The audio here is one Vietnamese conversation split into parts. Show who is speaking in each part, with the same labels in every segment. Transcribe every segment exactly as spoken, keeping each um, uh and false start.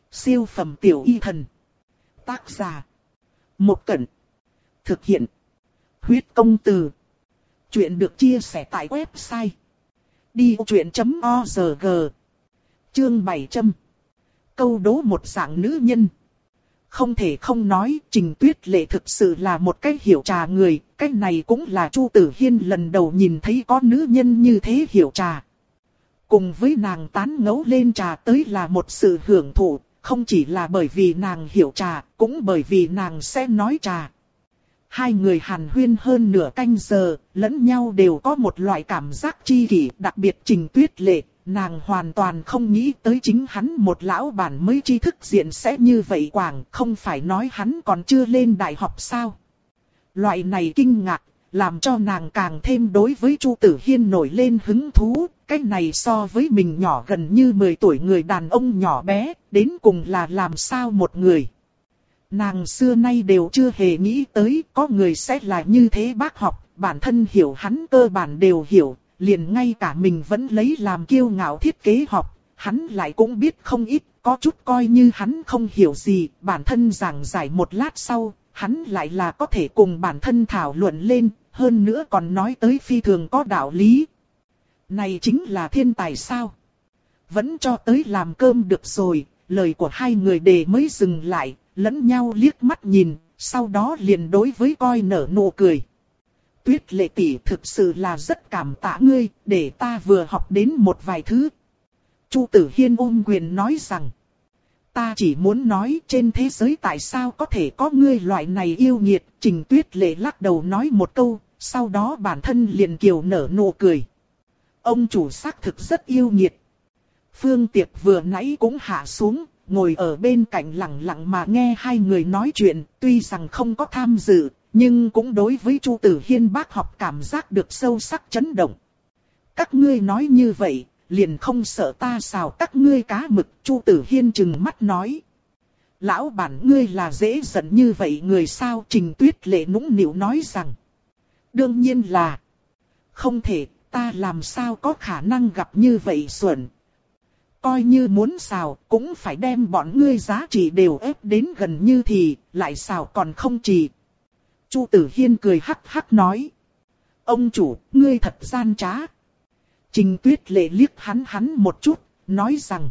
Speaker 1: Siêu phẩm tiểu y thần. Tác giả. Một Cẩn. Thực hiện. Huyết công từ. Chuyện được chia sẻ tại website. đi vô chuyện chấm org. Chương bảy trăm. Câu đố một dạng nữ nhân. Không thể không nói, Trình Tuyết Lệ thực sự là một cái hiểu trà người. Cái này cũng là Chu Tử Hiên lần đầu nhìn thấy có nữ nhân như thế hiểu trà. Cùng với nàng tán ngẫu lên trà tới là một sự hưởng thụ. Không chỉ là bởi vì nàng hiểu trà, cũng bởi vì nàng sẽ nói trà. Hai người hàn huyên hơn nửa canh giờ, lẫn nhau đều có một loại cảm giác chi kỷ, đặc biệt Trình Tuyết Lệ, nàng hoàn toàn không nghĩ tới chính hắn một lão bản mới tri thức diện sẽ như vậy quảng, không phải nói hắn còn chưa lên đại học sao. Loại này kinh ngạc, làm cho nàng càng thêm đối với Chu Tử Hiên nổi lên hứng thú. Cái này so với mình nhỏ gần như mười tuổi người đàn ông nhỏ bé, đến cùng là làm sao một người. Nàng xưa nay đều chưa hề nghĩ tới có người sẽ là như thế bác học, bản thân hiểu hắn cơ bản đều hiểu, liền ngay cả mình vẫn lấy làm kiêu ngạo thiết kế học, hắn lại cũng biết không ít, có chút coi như hắn không hiểu gì, bản thân giảng giải một lát sau, hắn lại là có thể cùng bản thân thảo luận lên, hơn nữa còn nói tới phi thường có đạo lý. Này chính là thiên tài sao? Vẫn cho tới làm cơm được rồi, lời của hai người đề mới dừng lại, lẫn nhau liếc mắt nhìn, sau đó liền đối với coi nở nụ cười. Tuyết Lệ tỷ thực sự là rất cảm tạ ngươi, để ta vừa học đến một vài thứ. Chu Tử Hiên ôm quyền nói rằng, ta chỉ muốn nói trên thế giới tại sao có thể có ngươi loại này yêu nghiệt. Trình Tuyết Lệ lắc đầu nói một câu, sau đó bản thân liền kiều nở nụ cười. Ông chủ xác thực rất yêu nghiệt. Phương Tiệp vừa nãy cũng hạ xuống, ngồi ở bên cạnh lặng lặng mà nghe hai người nói chuyện, tuy rằng không có tham dự, nhưng cũng đối với Chu Tử Hiên bác học cảm giác được sâu sắc chấn động. Các ngươi nói như vậy, liền không sợ ta xào các ngươi cá mực. Chu Tử Hiên trừng mắt nói. Lão bản ngươi là dễ giận như vậy người sao? Trình Tuyết Lệ nũng nịu nói rằng. Đương nhiên là. Không thể, ta làm sao có khả năng gặp như vậy xuẩn. Coi như muốn xào, cũng phải đem bọn ngươi giá trị đều ép đến gần như thì, lại xào còn không trì. Chu Tử Hiên cười hắc hắc nói. Ông chủ, ngươi thật gian trá. Trình Tuyết Lệ liếc hắn hắn một chút, nói rằng.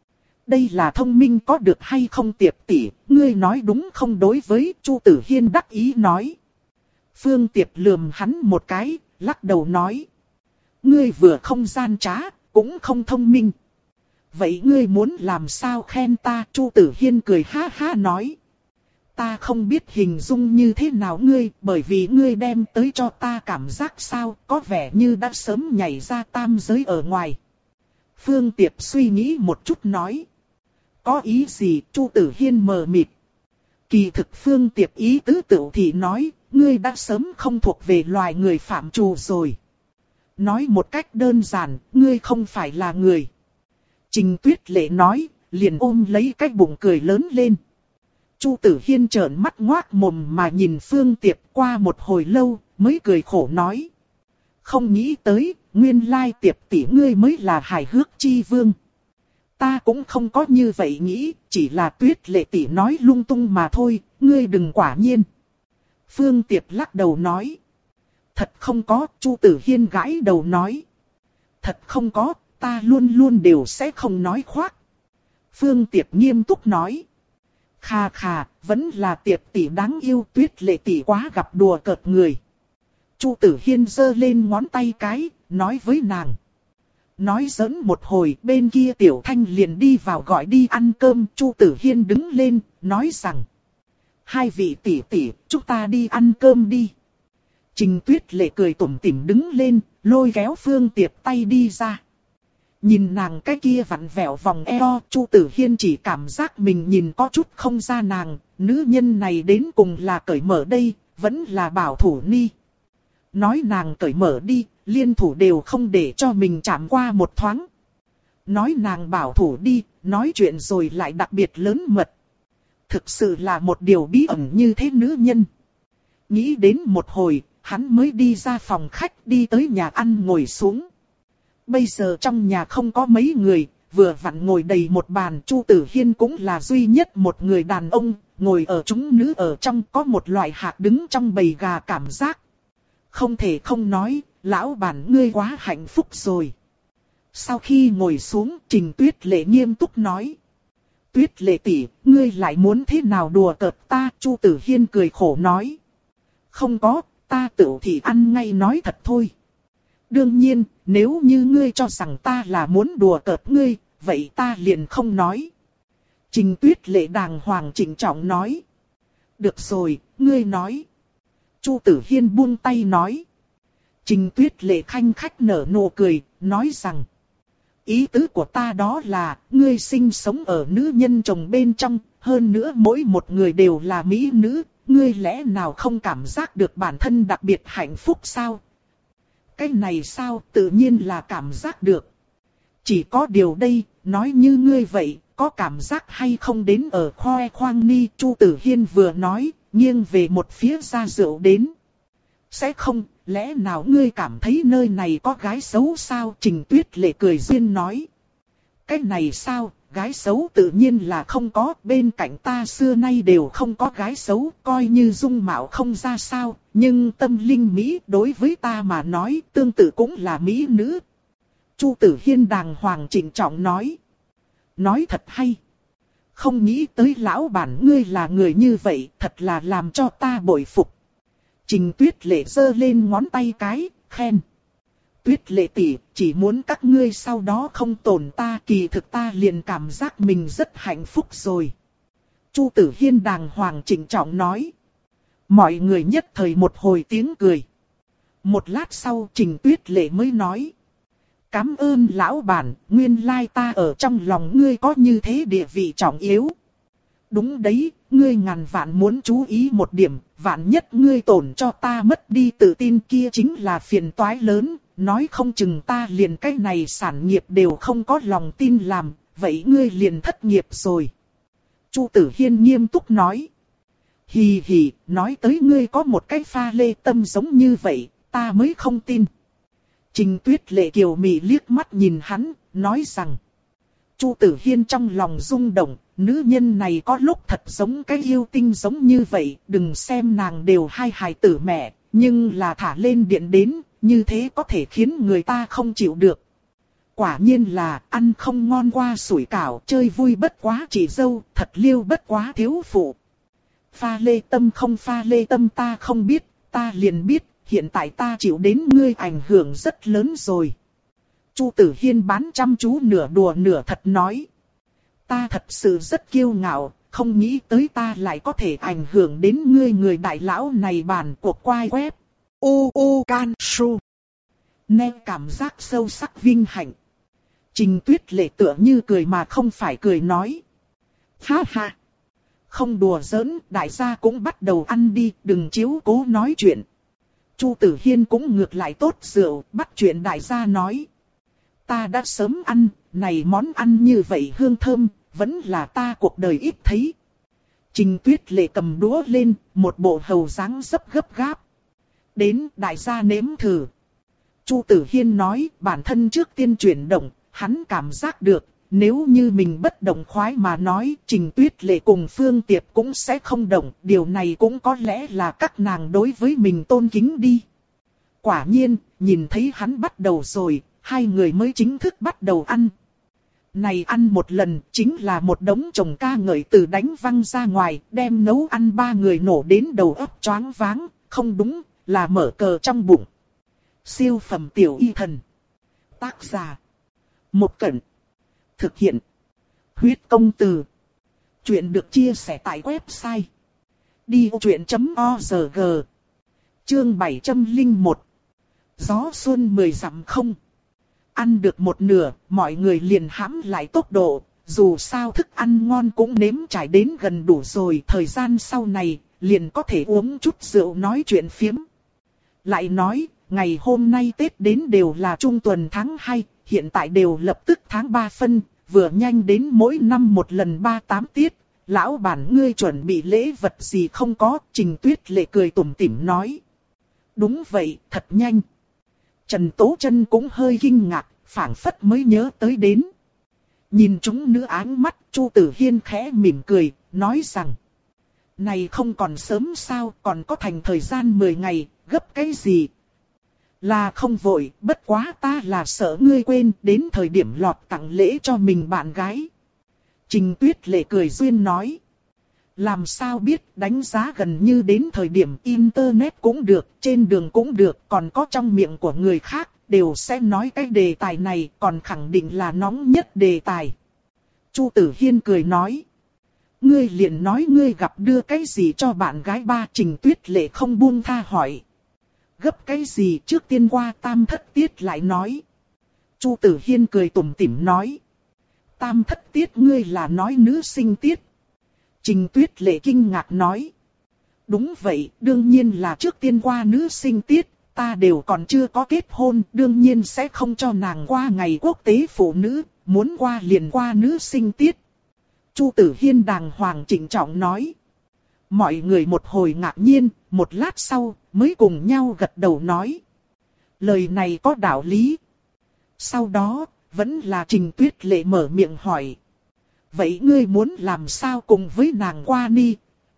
Speaker 1: Đây là thông minh có được hay không Tiệp tỷ, ngươi nói đúng không? Đối với Chu Tử Hiên đắc ý nói. Phương Tiệp lườm hắn một cái, lắc đầu nói. Ngươi vừa không gian trá, cũng không thông minh. Vậy ngươi muốn làm sao khen ta? Chu Tử Hiên cười ha ha nói. Ta không biết hình dung như thế nào ngươi, bởi vì ngươi đem tới cho ta cảm giác sao, có vẻ như đã sớm nhảy ra tam giới ở ngoài. Phương Tiệp suy nghĩ một chút nói. Có ý gì? Chu Tử Hiên mờ mịt. Kỳ thực Phương Tiệp ý tứ tựu thì nói, ngươi đã sớm không thuộc về loài người phạm trù rồi. Nói một cách đơn giản, ngươi không phải là người. Trình Tuyết Lệ nói, liền ôm lấy cái bụng cười lớn lên. Chu Tử Hiên trợn mắt ngoác mồm mà nhìn Phương Tiệp, qua một hồi lâu, mới cười khổ nói. Không nghĩ tới, nguyên lai Tiệp tỷ ngươi mới là hài hước chi vương. Ta cũng không có như vậy nghĩ, chỉ là Tuyết Lệ tỷ nói lung tung mà thôi, ngươi đừng quả nhiên. Phương Tiệp lắc đầu nói. Thật không có, Chu Tử Hiên gãi đầu nói. Thật không có, ta luôn luôn đều sẽ không nói khoác. Phương Tiệp nghiêm túc nói. Khà khà, vẫn là Tiệp tỷ đáng yêu. Tuyết Lệ tỷ quá gặp đùa cợt người. Chu Tử Hiên giơ lên ngón tay cái, nói với nàng. Nói giỡn một hồi, bên kia Tiểu Thanh liền đi vào gọi đi ăn cơm. Chu Tử Hiên đứng lên, nói rằng. Hai vị tỷ tỷ, chúng ta đi ăn cơm đi. Trình Tuyết Lệ cười tủm tỉm đứng lên, lôi kéo Phương Tiệp tay đi ra. Nhìn nàng cái kia vặn vẹo vòng eo, Chu Tử Hiên chỉ cảm giác mình nhìn có chút không ra nàng, nữ nhân này đến cùng là cởi mở đây, vẫn là bảo thủ ni. Nói nàng cởi mở đi, liên thủ đều không để cho mình chạm qua một thoáng. Nói nàng bảo thủ đi, nói chuyện rồi lại đặc biệt lớn mật. Thực sự là một điều bí ẩn như thế nữ nhân. Nghĩ đến một hồi, hắn mới đi ra phòng khách đi tới nhà ăn ngồi xuống. Bây giờ trong nhà không có mấy người, vừa vặn ngồi đầy một bàn. Chu Tử Hiên cũng là duy nhất một người đàn ông, ngồi ở chúng nữ ở trong, có một loại hạc đứng trong bầy gà cảm giác. Không thể không nói, lão bản ngươi quá hạnh phúc rồi. Sau khi ngồi xuống, Trình Tuyết Lệ nghiêm túc nói. Tuyết Lệ tỷ, ngươi lại muốn thế nào đùa cợt ta? Chu Tử Hiên cười khổ nói. Không có, ta tự thì ăn ngay nói thật thôi. Đương nhiên, nếu như ngươi cho rằng ta là muốn đùa cợt ngươi, vậy ta liền không nói. Trình Tuyết Lệ đàng hoàng trịnh trọng nói. Được rồi, ngươi nói. Chu Tử Hiên buông tay nói. Trình Tuyết Lệ khanh khách nở nụ cười, nói rằng. Ý tứ của ta đó là, ngươi sinh sống ở nữ nhân chồng bên trong, hơn nữa mỗi một người đều là mỹ nữ, ngươi lẽ nào không cảm giác được bản thân đặc biệt hạnh phúc sao? Cái này sao, tự nhiên là cảm giác được. Chỉ có điều đây, nói như ngươi vậy, có cảm giác hay không đến ở khoe khoang ni? Chu Tử Hiên vừa nói, nghiêng về một phía ra rượu đến. Sẽ không, lẽ nào ngươi cảm thấy nơi này có gái xấu sao? Trình Tuyết Lệ cười duyên nói. Cái này sao, gái xấu tự nhiên là không có, bên cạnh ta xưa nay đều không có gái xấu, coi như dung mạo không ra sao, nhưng tâm linh Mỹ đối với ta mà nói tương tự cũng là Mỹ nữ. Chu Tử Hiên đàng hoàng trịnh trọng nói. Nói thật hay. Không nghĩ tới lão bản ngươi là người như vậy, thật là làm cho ta bội phục. Trình Tuyết Lệ giơ lên ngón tay cái, khen. Tuyết Lệ tỷ, chỉ muốn các ngươi sau đó không tổn ta, kỳ thực ta liền cảm giác mình rất hạnh phúc rồi. Chu Tử Hiên đàng hoàng trịnh trọng nói. Mọi người nhất thời một hồi tiếng cười. Một lát sau Trình Tuyết Lệ mới nói. Cảm ơn lão bản, nguyên lai ta ở trong lòng ngươi có như thế địa vị trọng yếu. Đúng đấy, ngươi ngàn vạn muốn chú ý một điểm, vạn nhất ngươi tổn cho ta mất đi tự tin kia chính là phiền toái lớn, nói không chừng ta liền cái này sản nghiệp đều không có lòng tin làm, vậy ngươi liền thất nghiệp rồi. Chu Tử Hiên nghiêm túc nói. Hì hì, nói tới ngươi có một cái pha lê tâm giống như vậy, ta mới không tin. Trình Tuyết Lệ kiều mị liếc mắt nhìn hắn, nói rằng. Chu Tử Hiên trong lòng rung động, nữ nhân này có lúc thật giống cái yêu tinh giống như vậy, đừng xem nàng đều hai hài tử mẹ, nhưng là thả lên điện đến, như thế có thể khiến người ta không chịu được. Quả nhiên là ăn không ngon qua sủi cảo, chơi vui bất quá chỉ dâu, thật liêu bất quá thiếu phụ. Pha lê tâm không pha lê tâm ta không biết, ta liền biết, hiện tại ta chịu đến ngươi ảnh hưởng rất lớn rồi. Chu Tử Hiên bán chăm chú nửa đùa nửa thật nói. Ta thật sự rất kiêu ngạo, không nghĩ tới ta lại có thể ảnh hưởng đến ngươi người đại lão này bản cuộc quay web. U U Can Su. Nghe cảm giác sâu sắc vinh hạnh. Trình Tuyết Lệ tựa như cười mà không phải cười nói. Ha ha. Không đùa giỡn, đại gia cũng bắt đầu ăn đi, đừng chiếu cố nói chuyện. Chu Tử Hiên cũng ngược lại tốt rượu, bắt chuyện đại gia nói. Ta đã sớm ăn, này món ăn như vậy hương thơm, vẫn là ta cuộc đời ít thấy. Trình Tuyết Lệ cầm đũa lên, một bộ hầu dáng dấp gấp gáp. Đến đại gia nếm thử. Chu Tử Hiên nói bản thân trước tiên chuyển động, hắn cảm giác được, nếu như mình bất động khoái mà nói, Trình Tuyết Lệ cùng Phương Tiệp cũng sẽ không động, điều này cũng có lẽ là các nàng đối với mình tôn kính đi. Quả nhiên, nhìn thấy hắn bắt đầu rồi, hai người mới chính thức bắt đầu ăn. Này ăn một lần, chính là một đống chồng ca ngợi từ đánh văng ra ngoài, đem nấu ăn ba người nổ đến đầu óc choáng váng, không đúng, là mở cờ trong bụng. Siêu phẩm tiểu y thần. Tác giả. Một Cẩn. Thực hiện. Huyết công từ. Chuyện được chia sẻ tại website. đi ô chuyện chấm org. Chương bảy trăm lẻ một. Gió xuân mười dặm không. Ăn được một nửa, mọi người liền hãm lại tốc độ, dù sao thức ăn ngon cũng nếm trải đến gần đủ rồi, thời gian sau này, liền có thể uống chút rượu nói chuyện phiếm. Lại nói, ngày hôm nay Tết đến đều là trung tuần tháng hai, hiện tại đều lập tức tháng ba phân, vừa nhanh đến mỗi năm một lần ba tám tiết, lão bản ngươi chuẩn bị lễ vật gì không có, Trình Tuyết Lệ cười tủm tỉm nói. Đúng vậy, thật nhanh. Trần Tố Chân cũng hơi kinh ngạc, phảng phất mới nhớ tới đến. Nhìn chúng nữ áng mắt, Chu Tử Hiên khẽ mỉm cười, nói rằng. Này không còn sớm sao, còn có thành thời gian mười ngày, gấp cái gì? Là không vội, bất quá ta là sợ ngươi quên, đến thời điểm lọt tặng lễ cho mình bạn gái. Trình Tuyết Lệ cười duyên nói. Làm sao biết, đánh giá gần như đến thời điểm internet cũng được, trên đường cũng được, còn có trong miệng của người khác, đều sẽ nói cái đề tài này, còn khẳng định là nóng nhất đề tài. Chu Tử Hiên cười nói. Ngươi liền nói ngươi gặp đưa cái gì cho bạn gái ba. Trình Tuyết Lệ không buông tha hỏi. Gấp cái gì trước tiên qua tam thất tiết lại nói. Chu Tử Hiên cười tủm tỉm nói. Tam thất tiết ngươi là nói nữ sinh tiết. Trình Tuyết Lệ kinh ngạc nói. Đúng vậy, đương nhiên là trước tiên qua nữ sinh tiết. Ta đều còn chưa có kết hôn, đương nhiên sẽ không cho nàng qua ngày quốc tế phụ nữ. Muốn qua liền qua nữ sinh tiết. Chu Tử Hiên đàng hoàng trịnh trọng nói. Mọi người một hồi ngạc nhiên, một lát sau mới cùng nhau gật đầu nói. Lời này có đạo lý. Sau đó, vẫn là Trình Tuyết Lệ mở miệng hỏi. Vậy ngươi muốn làm sao cùng với nàng qua ni?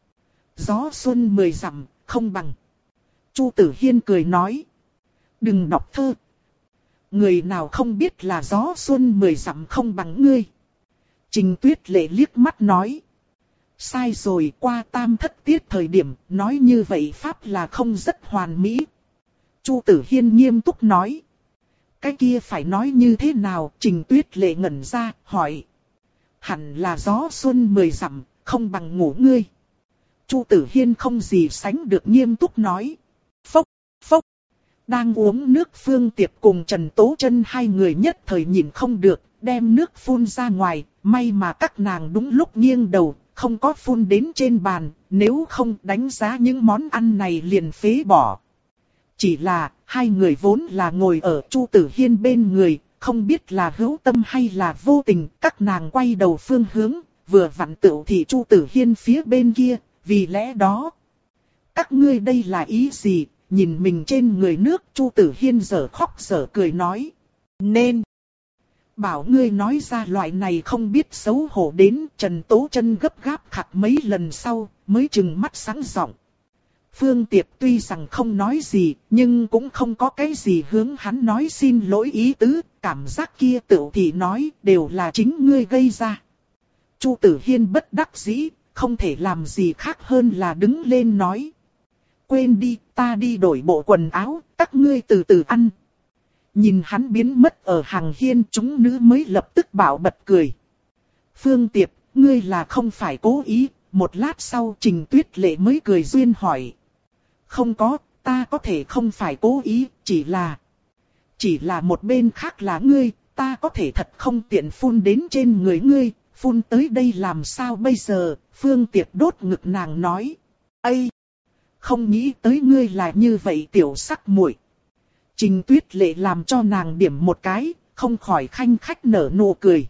Speaker 1: Gió xuân mười dặm, không bằng. Chu Tử Hiên cười nói. Đừng đọc thơ. Người nào không biết là gió xuân mười dặm không bằng ngươi. Trình Tuyết Lệ liếc mắt nói. Sai rồi, qua tam thất tiết thời điểm, nói như vậy pháp là không rất hoàn mỹ. Chu Tử Hiên nghiêm túc nói. Cái kia phải nói như thế nào? Trình Tuyết Lệ ngẩn ra, hỏi. Hẳn là gió xuân mười dặm, không bằng ngủ ngươi. Chu Tử Hiên không gì sánh được nghiêm túc nói. Phốc, phốc. Đang uống nước Phương Tiệp cùng Trần Tố Chân hai người nhất thời nhìn không được, đem nước phun ra ngoài, may mà các nàng đúng lúc nghiêng đầu, không có phun đến trên bàn, nếu không đánh giá những món ăn này liền phế bỏ. Chỉ là, hai người vốn là ngồi ở Chu Tử Hiên bên người, không biết là hữu tâm hay là vô tình, các nàng quay đầu phương hướng, vừa vặn tựu thì Chu Tử Hiên phía bên kia, vì lẽ đó. Các ngươi đây là ý gì? Nhìn mình trên người nước, Chu Tử Hiên giở khóc giở cười nói. Nên. Bảo ngươi nói ra loại này không biết xấu hổ đến. Trần Tố Chân gấp gáp khạc mấy lần sau, mới trừng mắt sáng giọng. Phương Tiệp tuy rằng không nói gì, nhưng cũng không có cái gì hướng hắn nói xin lỗi ý tứ. Cảm giác kia tựu thì nói, đều là chính ngươi gây ra. Chu Tử Hiên bất đắc dĩ, không thể làm gì khác hơn là đứng lên nói. Quên đi, ta đi đổi bộ quần áo, các ngươi từ từ ăn. Nhìn hắn biến mất ở hàng hiên, chúng nữ mới lập tức bảo bật cười. Phương Tiệp, ngươi là không phải cố ý. Một lát sau Trình Tuyết Lệ mới cười duyên hỏi. Không có, ta có thể không phải cố ý, chỉ là... Chỉ là một bên khác là ngươi, ta có thể thật không tiện phun đến trên người ngươi, phun tới đây làm sao bây giờ? Phương Tiệp đốt ngực nàng nói. Ây! Không nghĩ tới ngươi là như vậy tiểu sắc muội. Trình Tuyết Lệ làm cho nàng điểm một cái, không khỏi khanh khách nở nụ cười.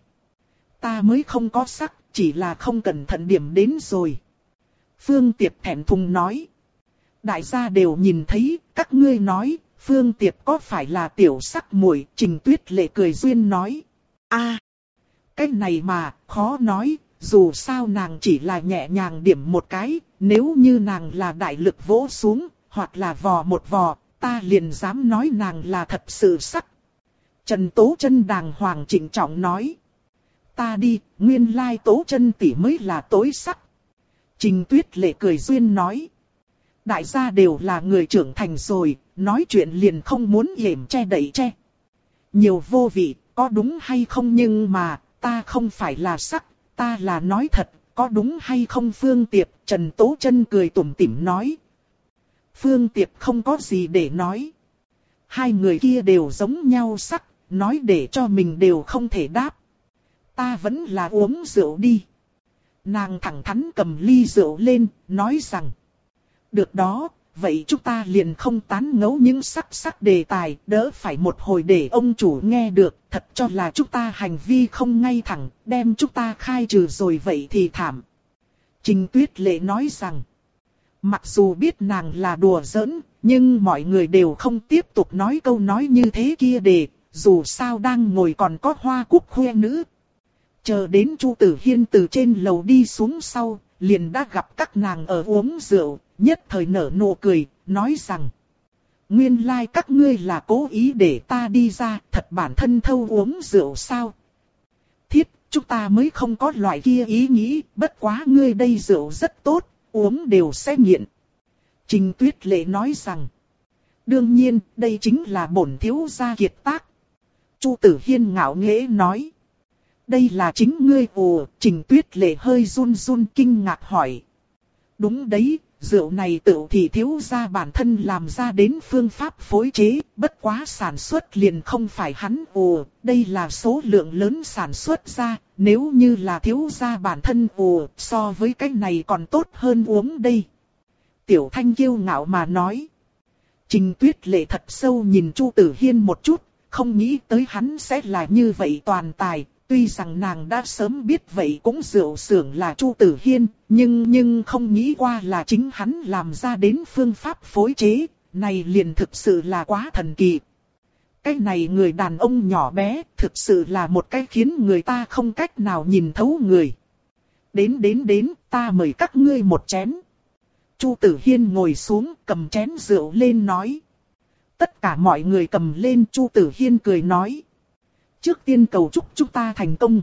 Speaker 1: Ta mới không có sắc, chỉ là không cẩn thận điểm đến rồi. Phương Tiệp thẹn thùng nói. Đại gia đều nhìn thấy, các ngươi nói, Phương Tiệp có phải là tiểu sắc muội? Trình Tuyết Lệ cười duyên nói. A, cái này mà, khó nói, dù sao nàng chỉ là nhẹ nhàng điểm một cái, nếu như nàng là đại lực vỗ xuống, hoặc là vò một vò, ta liền dám nói nàng là thật sự sắc. Trần Tố Chân đàng hoàng trịnh trọng nói. Ta đi, nguyên lai Tố Chân tỷ mới là tối sắc. Trình Tuyết Lệ cười duyên nói. Đại gia đều là người trưởng thành rồi, nói chuyện liền không muốn yểm che đậy che. Nhiều vô vị, có đúng hay không, nhưng mà, ta không phải là sắc, ta là nói thật, có đúng hay không? Phương Tiệp, Trần Tố Chân cười tủm tỉm nói. Phương Tiệp không có gì để nói. Hai người kia đều giống nhau sắc, nói để cho mình đều không thể đáp. Ta vẫn là uống rượu đi. Nàng thẳng thắn cầm ly rượu lên, nói rằng. Được đó, vậy chúng ta liền không tán ngẫu những sắc sắc đề tài, đỡ phải một hồi để ông chủ nghe được, thật cho là chúng ta hành vi không ngay thẳng, đem chúng ta khai trừ rồi vậy thì thảm. Trình Tuyết Lệ nói rằng, mặc dù biết nàng là đùa giỡn, nhưng mọi người đều không tiếp tục nói câu nói như thế kia để, dù sao đang ngồi còn có Hoa Cúc khoe nữ. Chờ đến Chu Tử Hiên từ trên lầu đi xuống sau, liền đã gặp các nàng ở uống rượu, nhất thời nở nụ cười, nói rằng: nguyên lai like các ngươi là cố ý để ta đi ra, thật bản thân thâu uống rượu sao? Thiết, chúng ta mới không có loại kia ý nghĩ, bất quá ngươi đây rượu rất tốt, uống đều sẽ nghiện. Trình Tuyết Lệ nói rằng: đương nhiên, đây chính là bổn thiếu gia kiệt tác. Chu Tử Hiên ngạo nghễ nói: đây là chính ngươi ồ. Trình Tuyết Lệ hơi run run kinh ngạc hỏi: đúng đấy, rượu này tự thì thiếu gia bản thân làm ra đến phương pháp phối chế, bất quá sản xuất liền không phải hắn ồ, đây là số lượng lớn sản xuất ra, nếu như là thiếu gia bản thân ồ, so với cái này còn tốt hơn uống đây. Tiểu Thanh kiêu ngạo mà nói. Trình Tuyết Lệ thật sâu nhìn Chu Tử Hiên một chút, không nghĩ tới hắn sẽ là như vậy toàn tài. Tuy rằng nàng đã sớm biết vậy cũng rượu xưởng là Chu Tử Hiên, nhưng nhưng không nghĩ qua là chính hắn làm ra đến phương pháp phối chế, này liền thực sự là quá thần kỳ. Cái này người đàn ông nhỏ bé, thực sự là một cái khiến người ta không cách nào nhìn thấu người. Đến đến đến, ta mời các ngươi một chén. Chu Tử Hiên ngồi xuống, cầm chén rượu lên nói. Tất cả mọi người cầm lên, Chu Tử Hiên cười nói. Trước tiên cầu chúc chúng ta thành công.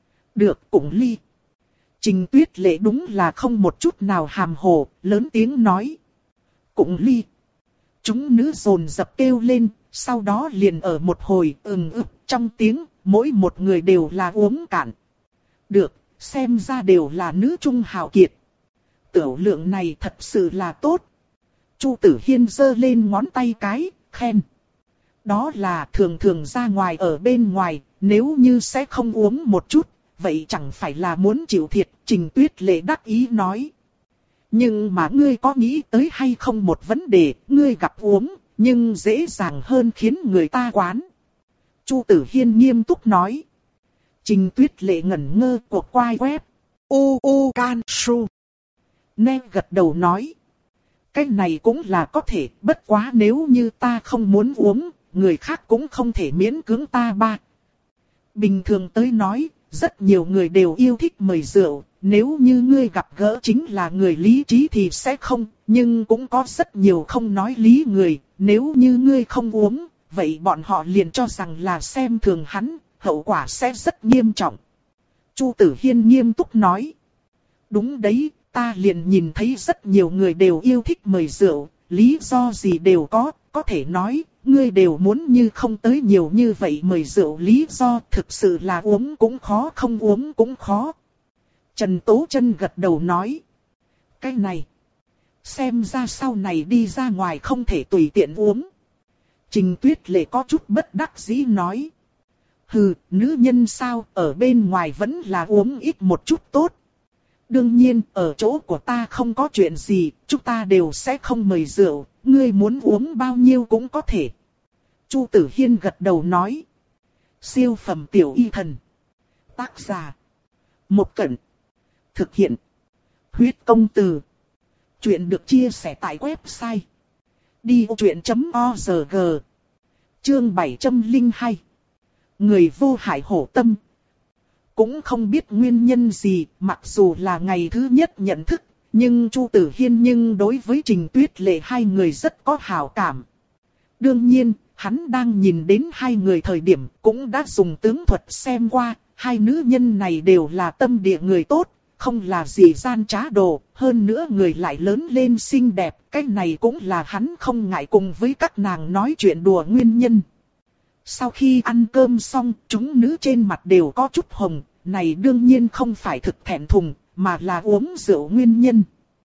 Speaker 1: Được, cũng ly. Trình Tuyết Lệ đúng là không một chút nào hàm hồ, lớn tiếng nói. Cũng ly. Chúng nữ dồn dập kêu lên, sau đó liền ở một hồi ừng ực trong tiếng, mỗi một người đều là uống cạn. Được, xem ra đều là nữ trung hào kiệt. Tiểu lượng này thật sự là tốt. Chu Tử Hiên giơ lên ngón tay cái, khen. Đó là thường thường ra ngoài ở bên ngoài, nếu như sẽ không uống một chút, vậy chẳng phải là muốn chịu thiệt. Trình Tuyết Lệ đắc ý nói. Nhưng mà ngươi có nghĩ tới hay không một vấn đề, ngươi gặp uống, nhưng dễ dàng hơn khiến người ta quán. Chu Tử Hiên nghiêm túc nói. Trình Tuyết Lệ ngẩn ngơ cuộc quay web. U U Can Su. Nè gật đầu nói. Cái này cũng là có thể, bất quá nếu như ta không muốn uống, người khác cũng không thể miễn cưỡng ta ba. Bình thường tới nói, rất nhiều người đều yêu thích mời rượu, nếu như ngươi gặp gỡ chính là người lý trí thì sẽ không, nhưng cũng có rất nhiều không nói lý người, nếu như ngươi không uống, vậy bọn họ liền cho rằng là xem thường hắn, hậu quả sẽ rất nghiêm trọng. Chu Tử Hiên nghiêm túc nói. Đúng đấy, ta liền nhìn thấy rất nhiều người đều yêu thích mời rượu, lý do gì đều có, có thể nói, ngươi đều muốn như không tới nhiều như vậy mời rượu lý do thực sự là uống cũng khó không uống cũng khó. Trần Tố Chân gật đầu nói. Cái này, xem ra sau này đi ra ngoài không thể tùy tiện uống. Trình Tuyết Lệ có chút bất đắc dĩ nói. Hừ, nữ nhân sao, ở bên ngoài vẫn là uống ít một chút tốt. Đương nhiên, ở chỗ của ta không có chuyện gì, chúng ta đều sẽ không mời rượu, ngươi muốn uống bao nhiêu cũng có thể. Chu Tử Hiên gật đầu nói. Siêu phẩm tiểu y thần. Tác giả. Một Cẩn. Thực hiện. Huyết công từ. Chuyện được chia sẻ tại website. đi ô chuyện chấm org. Chương bảy trăm lẻ hai. Người vô hại hổ tâm. Cũng không biết nguyên nhân gì, mặc dù là ngày thứ nhất nhận thức, nhưng Chu Tử Hiên nhưng đối với Trình Tuyết Lệ hai người rất có hảo cảm. Đương nhiên, hắn đang nhìn đến hai người thời điểm cũng đã dùng tướng thuật xem qua, hai nữ nhân này đều là tâm địa người tốt, không là gì gian trá đồ, hơn nữa người lại lớn lên xinh đẹp, cái này cũng là hắn không ngại cùng với các nàng nói chuyện đùa nguyên nhân. Sau khi ăn cơm xong, chúng nữ trên mặt đều có chút hồng, này đương nhiên không phải thực thẹn thùng, mà là uống rượu nguyên nhân.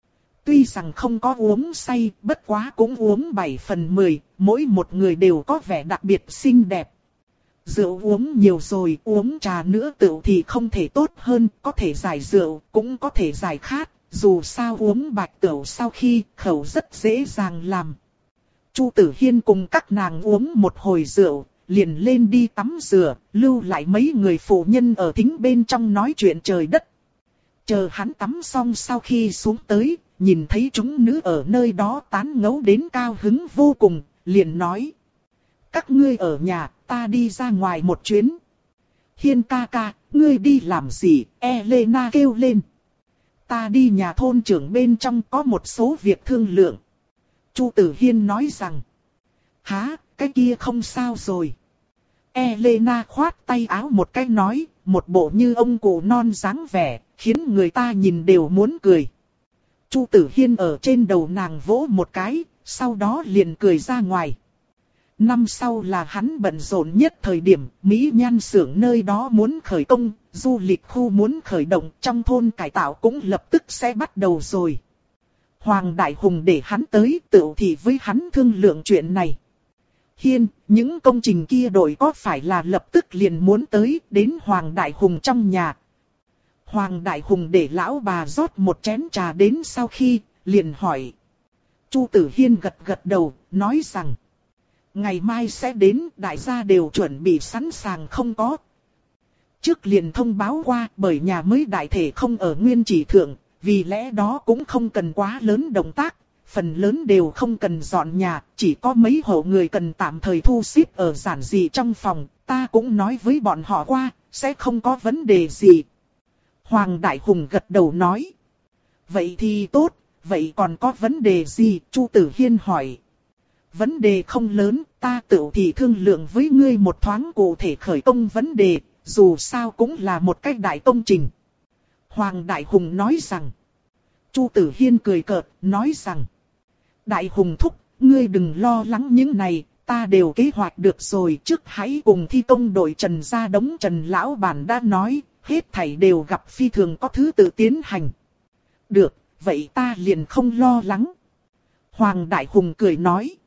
Speaker 1: Tuy rằng không có uống say, bất quá cũng uống bảy phần mười, mỗi một người đều có vẻ đặc biệt xinh đẹp. Rượu uống nhiều rồi, uống trà nữa tựu thì không thể tốt hơn, có thể giải rượu, cũng có thể giải khát, dù sao uống bạch tửu sau khi khẩu rất dễ dàng làm. Chu Tử Hiên cùng các nàng uống một hồi rượu, liền lên đi tắm rửa, lưu lại mấy người phụ nhân ở thính bên trong nói chuyện trời đất. Chờ hắn tắm xong sau khi xuống tới, nhìn thấy chúng nữ ở nơi đó tán ngấu đến cao hứng vô cùng, liền nói. Các ngươi ở nhà, ta đi ra ngoài một chuyến. Hiên ca ca, ngươi đi làm gì? Elena kêu lên. Ta đi nhà thôn trưởng bên trong có một số việc thương lượng. Chu Tử Hiên nói rằng. Hả, cái kia không sao rồi. Elena khoát tay áo một cái nói, một bộ như ông cụ non dáng vẻ, khiến người ta nhìn đều muốn cười. Chu Tử Hiên ở trên đầu nàng vỗ một cái, sau đó liền cười ra ngoài. Năm sau là hắn bận rộn nhất thời điểm, Mỹ Nhan xưởng nơi đó muốn khởi công, du lịch khu muốn khởi động, trong thôn cải tạo cũng lập tức sẽ bắt đầu rồi. Hoàng Đại Hùng để hắn tới tựu thị với hắn thương lượng chuyện này. Hiên, những công trình kia đội có phải là lập tức liền muốn tới đến Hoàng Đại Hùng trong nhà. Hoàng Đại Hùng để lão bà rót một chén trà đến sau khi, liền hỏi. Chu Tử Hiên gật gật đầu, nói rằng. Ngày mai sẽ đến, đại gia đều chuẩn bị sẵn sàng không có. Trước liền thông báo qua bởi nhà mới đại thể không ở nguyên chỉ thượng, vì lẽ đó cũng không cần quá lớn động tác. Phần lớn đều không cần dọn nhà, chỉ có mấy hộ người cần tạm thời thu xếp ở giản dị trong phòng. Ta cũng nói với bọn họ qua, sẽ không có vấn đề gì. Hoàng Đại Hùng gật đầu nói. Vậy thì tốt, vậy còn có vấn đề gì? Chu Tử Hiên hỏi. Vấn đề không lớn, ta tự thì thương lượng với ngươi một thoáng cụ thể khởi công vấn đề, dù sao cũng là một cách đại công trình. Hoàng Đại Hùng nói rằng. Chu Tử Hiên cười cợt, nói rằng. Đại Hùng thúc, ngươi đừng lo lắng những này, ta đều kế hoạch được rồi. Trước hãy cùng thi công đội Trần ra đống Trần Lão Bản đã nói, hết thảy đều gặp phi thường có thứ tự tiến hành. Được, vậy ta liền không lo lắng. Hoàng Đại Hùng cười nói.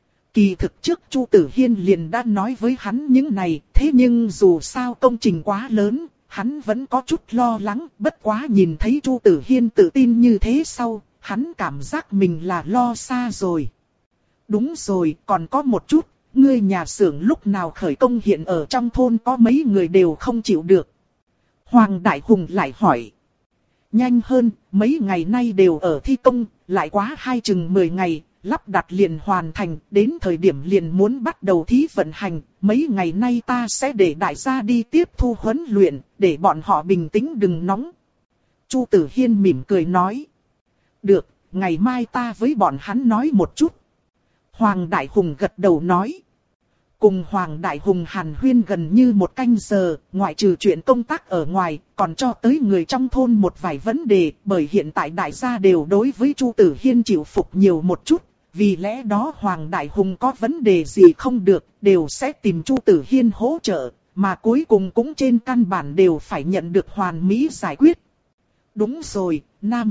Speaker 1: Kỳ thực trước Chu Tử Hiên liền đã nói với hắn những này, thế nhưng dù sao công trình quá lớn, hắn vẫn có chút lo lắng, bất quá nhìn thấy Chu Tử Hiên tự tin như thế sau, hắn cảm giác mình là lo xa rồi. Đúng rồi, còn có một chút, ngươi nhà xưởng lúc nào khởi công hiện ở trong thôn có mấy người đều không chịu được. Hoàng Đại Hùng lại hỏi. Nhanh hơn, mấy ngày nay đều ở thi công, lại quá hai chừng mười ngày. Lắp đặt liền hoàn thành, đến thời điểm liền muốn bắt đầu thí vận hành, mấy ngày nay ta sẽ để đại gia đi tiếp thu huấn luyện, để bọn họ bình tĩnh đừng nóng. Chu Tử Hiên mỉm cười nói. Được, ngày mai ta với bọn hắn nói một chút. Hoàng Đại Hùng gật đầu nói. Cùng Hoàng Đại Hùng hàn huyên gần như một canh giờ, ngoại trừ chuyện công tác ở ngoài, còn cho tới người trong thôn một vài vấn đề, bởi hiện tại đại gia đều đối với Chu Tử Hiên chịu phục nhiều một chút. Vì lẽ đó Hoàng Đại Hùng có vấn đề gì không được, đều sẽ tìm Chu Tử Hiên hỗ trợ, mà cuối cùng cũng trên căn bản đều phải nhận được hoàn mỹ giải quyết. Đúng rồi, Nam.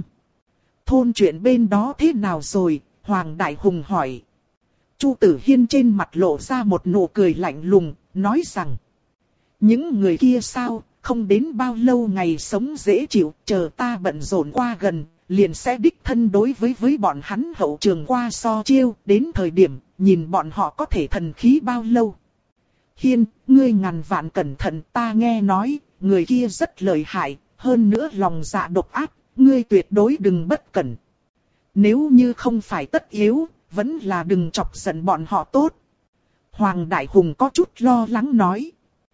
Speaker 1: Thôn chuyện bên đó thế nào rồi? Hoàng Đại Hùng hỏi. Chu Tử Hiên trên mặt lộ ra một nụ cười lạnh lùng, nói rằng. Những người kia sao, không đến bao lâu ngày sống dễ chịu, chờ ta bận rộn qua gần. Liền sẽ đích thân đối với với bọn hắn hậu trường qua so chiêu, đến thời điểm, nhìn bọn họ có thể thần khí bao lâu. Hiên, ngươi ngàn vạn cẩn thận, ta nghe nói, người kia rất lợi hại, hơn nữa lòng dạ độc ác, ngươi tuyệt đối đừng bất cẩn. Nếu như không phải tất yếu, vẫn là đừng chọc giận bọn họ tốt. Hoàng Đại Hùng có chút lo lắng nói.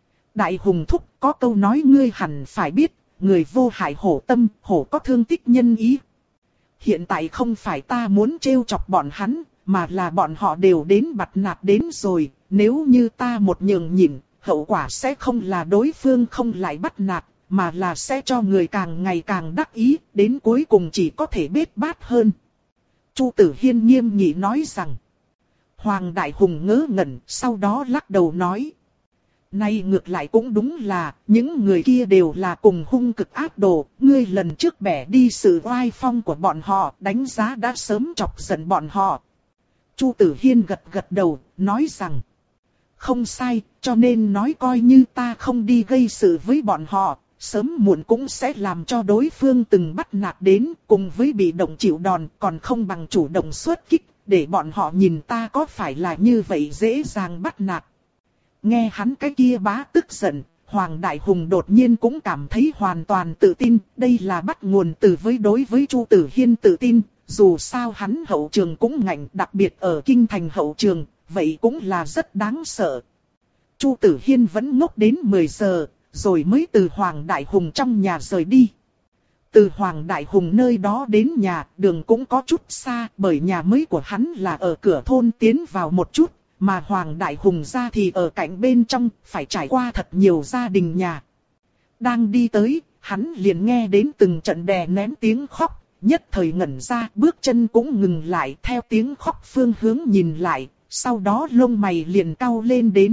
Speaker 1: Đại Hùng thúc, có câu nói ngươi hẳn phải biết. Người vô hại hổ tâm, hổ có thương tích nhân ý. Hiện tại không phải ta muốn trêu chọc bọn hắn, mà là bọn họ đều đến bặt nạt đến rồi. Nếu như ta một nhường nhịn, hậu quả sẽ không là đối phương không lại bắt nạt, mà là sẽ cho người càng ngày càng đắc ý, đến cuối cùng chỉ có thể bết bát hơn. Chu Tử Hiên nghiêm nghị nói rằng. Hoàng Đại Hùng ngớ ngẩn, sau đó lắc đầu nói. Nay ngược lại cũng đúng là, những người kia đều là cùng hung cực ác đồ, ngươi lần trước bẻ đi sự oai phong của bọn họ, đánh giá đã sớm chọc giận bọn họ. Chu Tử Hiên gật gật đầu, nói rằng, không sai, cho nên nói coi như ta không đi gây sự với bọn họ, sớm muộn cũng sẽ làm cho đối phương từng bắt nạt đến, cùng với bị động chịu đòn, còn không bằng chủ động xuất kích, để bọn họ nhìn ta có phải là như vậy dễ dàng bắt nạt. Nghe hắn cái kia bá tức giận, Hoàng Đại Hùng đột nhiên cũng cảm thấy hoàn toàn tự tin, đây là bắt nguồn từ với đối với Chu Tử Hiên tự tin, dù sao hắn hậu trường cũng ngạnh, đặc biệt ở kinh thành hậu trường, vậy cũng là rất đáng sợ. Chu Tử Hiên vẫn ngốc đến mười giờ, rồi mới từ Hoàng Đại Hùng trong nhà rời đi. Từ Hoàng Đại Hùng nơi đó đến nhà, đường cũng có chút xa, bởi nhà mới của hắn là ở cửa thôn tiến vào một chút, mà Hoàng Đại Hùng ra thì ở cạnh bên trong, phải trải qua thật nhiều gia đình nhà. Đang đi tới, hắn liền nghe đến từng trận đè nén tiếng khóc, nhất thời ngẩn ra, bước chân cũng ngừng lại, theo tiếng khóc phương hướng nhìn lại, sau đó lông mày liền cau lên đến.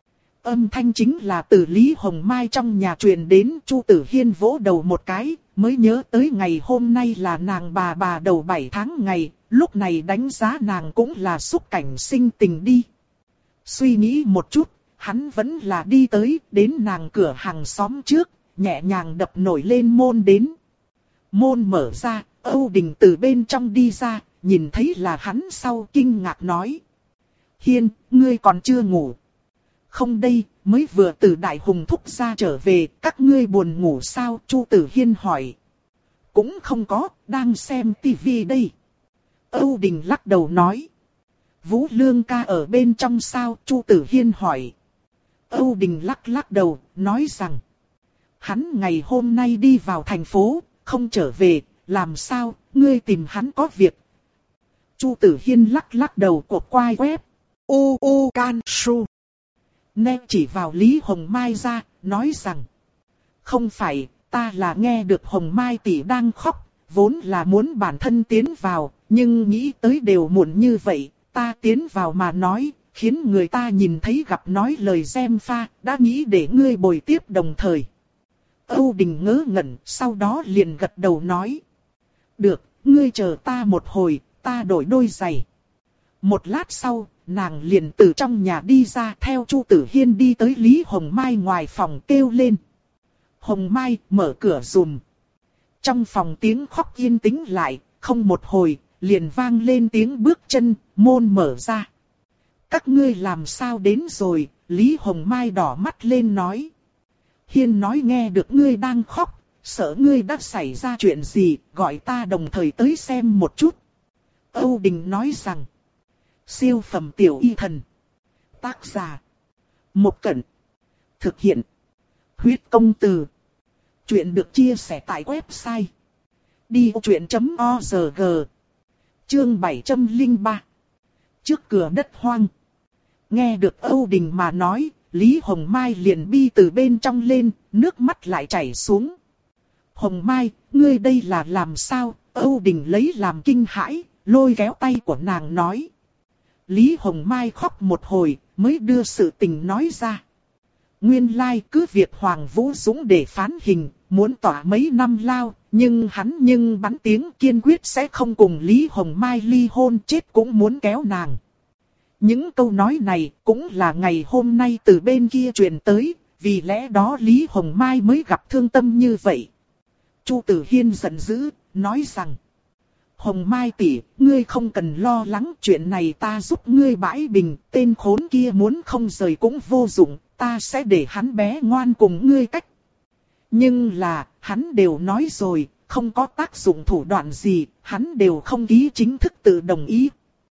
Speaker 1: Âm thanh chính là từ Lý Hồng Mai trong nhà truyền đến. Chu Tử Hiên vỗ đầu một cái, mới nhớ tới ngày hôm nay là nàng bà bà đầu bảy tháng ngày, lúc này đánh giá nàng cũng là xúc cảnh sinh tình đi. Suy nghĩ một chút, hắn vẫn là đi tới, đến nàng cửa hàng xóm trước, nhẹ nhàng đập nổi lên môn đến. Môn mở ra, Âu Đình từ bên trong đi ra, nhìn thấy là hắn sau kinh ngạc nói. Hiên, ngươi còn chưa ngủ. Không đây, mới vừa từ Đại Hùng thúc ra trở về, các ngươi buồn ngủ sao? Chu Tử Hiên hỏi. Cũng không có, đang xem tivi đây. Âu Đình lắc đầu nói. Vũ Lương ca ở bên trong sao? Chu Tử Hiên hỏi. Âu Đình lắc lắc đầu, nói rằng. Hắn ngày hôm nay đi vào thành phố, không trở về, làm sao, ngươi tìm hắn có việc. Chu Tử Hiên lắc lắc đầu của quai quép. U U Can Su. Nè chỉ vào Lý Hồng Mai ra, nói rằng. Không phải, ta là nghe được Hồng Mai tỷ đang khóc, vốn là muốn bản thân tiến vào, nhưng nghĩ tới đều muộn như vậy, ta tiến vào mà nói, khiến người ta nhìn thấy gặp nói lời xem pha, đã nghĩ để ngươi bồi tiếp đồng thời. Âu Đình ngớ ngẩn, sau đó liền gật đầu nói. Được, ngươi chờ ta một hồi, ta đổi đôi giày. Một lát sau, nàng liền từ trong nhà đi ra theo Chu Tử Hiên đi tới Lý Hồng Mai ngoài phòng kêu lên. Hồng Mai, mở cửa dùm. Trong phòng tiếng khóc yên tĩnh lại, không một hồi, liền vang lên tiếng bước chân, môn mở ra. Các ngươi làm sao đến rồi? Lý Hồng Mai đỏ mắt lên nói. Hiên nói nghe được ngươi đang khóc, sợ ngươi đã xảy ra chuyện gì, gọi ta đồng thời tới xem một chút. Âu Đình nói rằng. Siêu phẩm tiểu y thần. Tác giả. Một Cẩn. Thực hiện. Huyết công từ. Chuyện được chia sẻ tại website. đi truyện chấm org. Chương bảy trăm lẻ ba. Trước cửa đất hoang. Nghe được Âu Đình mà nói, Lý Hồng Mai liền bi từ bên trong lên, nước mắt lại chảy xuống. Hồng Mai, ngươi đây là làm sao? Âu Đình lấy làm kinh hãi, lôi kéo tay của nàng nói. Lý Hồng Mai khóc một hồi, mới đưa sự tình nói ra. Nguyên lai cứ việc Hoàng Vũ Dũng để phán hình, muốn tỏa mấy năm lao, nhưng hắn nhưng bắn tiếng kiên quyết sẽ không cùng Lý Hồng Mai ly hôn, chết cũng muốn kéo nàng. Những câu nói này cũng là ngày hôm nay từ bên kia truyền tới, vì lẽ đó Lý Hồng Mai mới gặp thương tâm như vậy. Chu Tử Hiên giận dữ, nói rằng. Hồng Mai tỷ, ngươi không cần lo lắng, chuyện này ta giúp ngươi bãi bình, tên khốn kia muốn không rời cũng vô dụng, ta sẽ để hắn bé ngoan cùng ngươi cách. Nhưng là, hắn đều nói rồi, không có tác dụng thủ đoạn gì, hắn đều không ký chính thức tự đồng ý.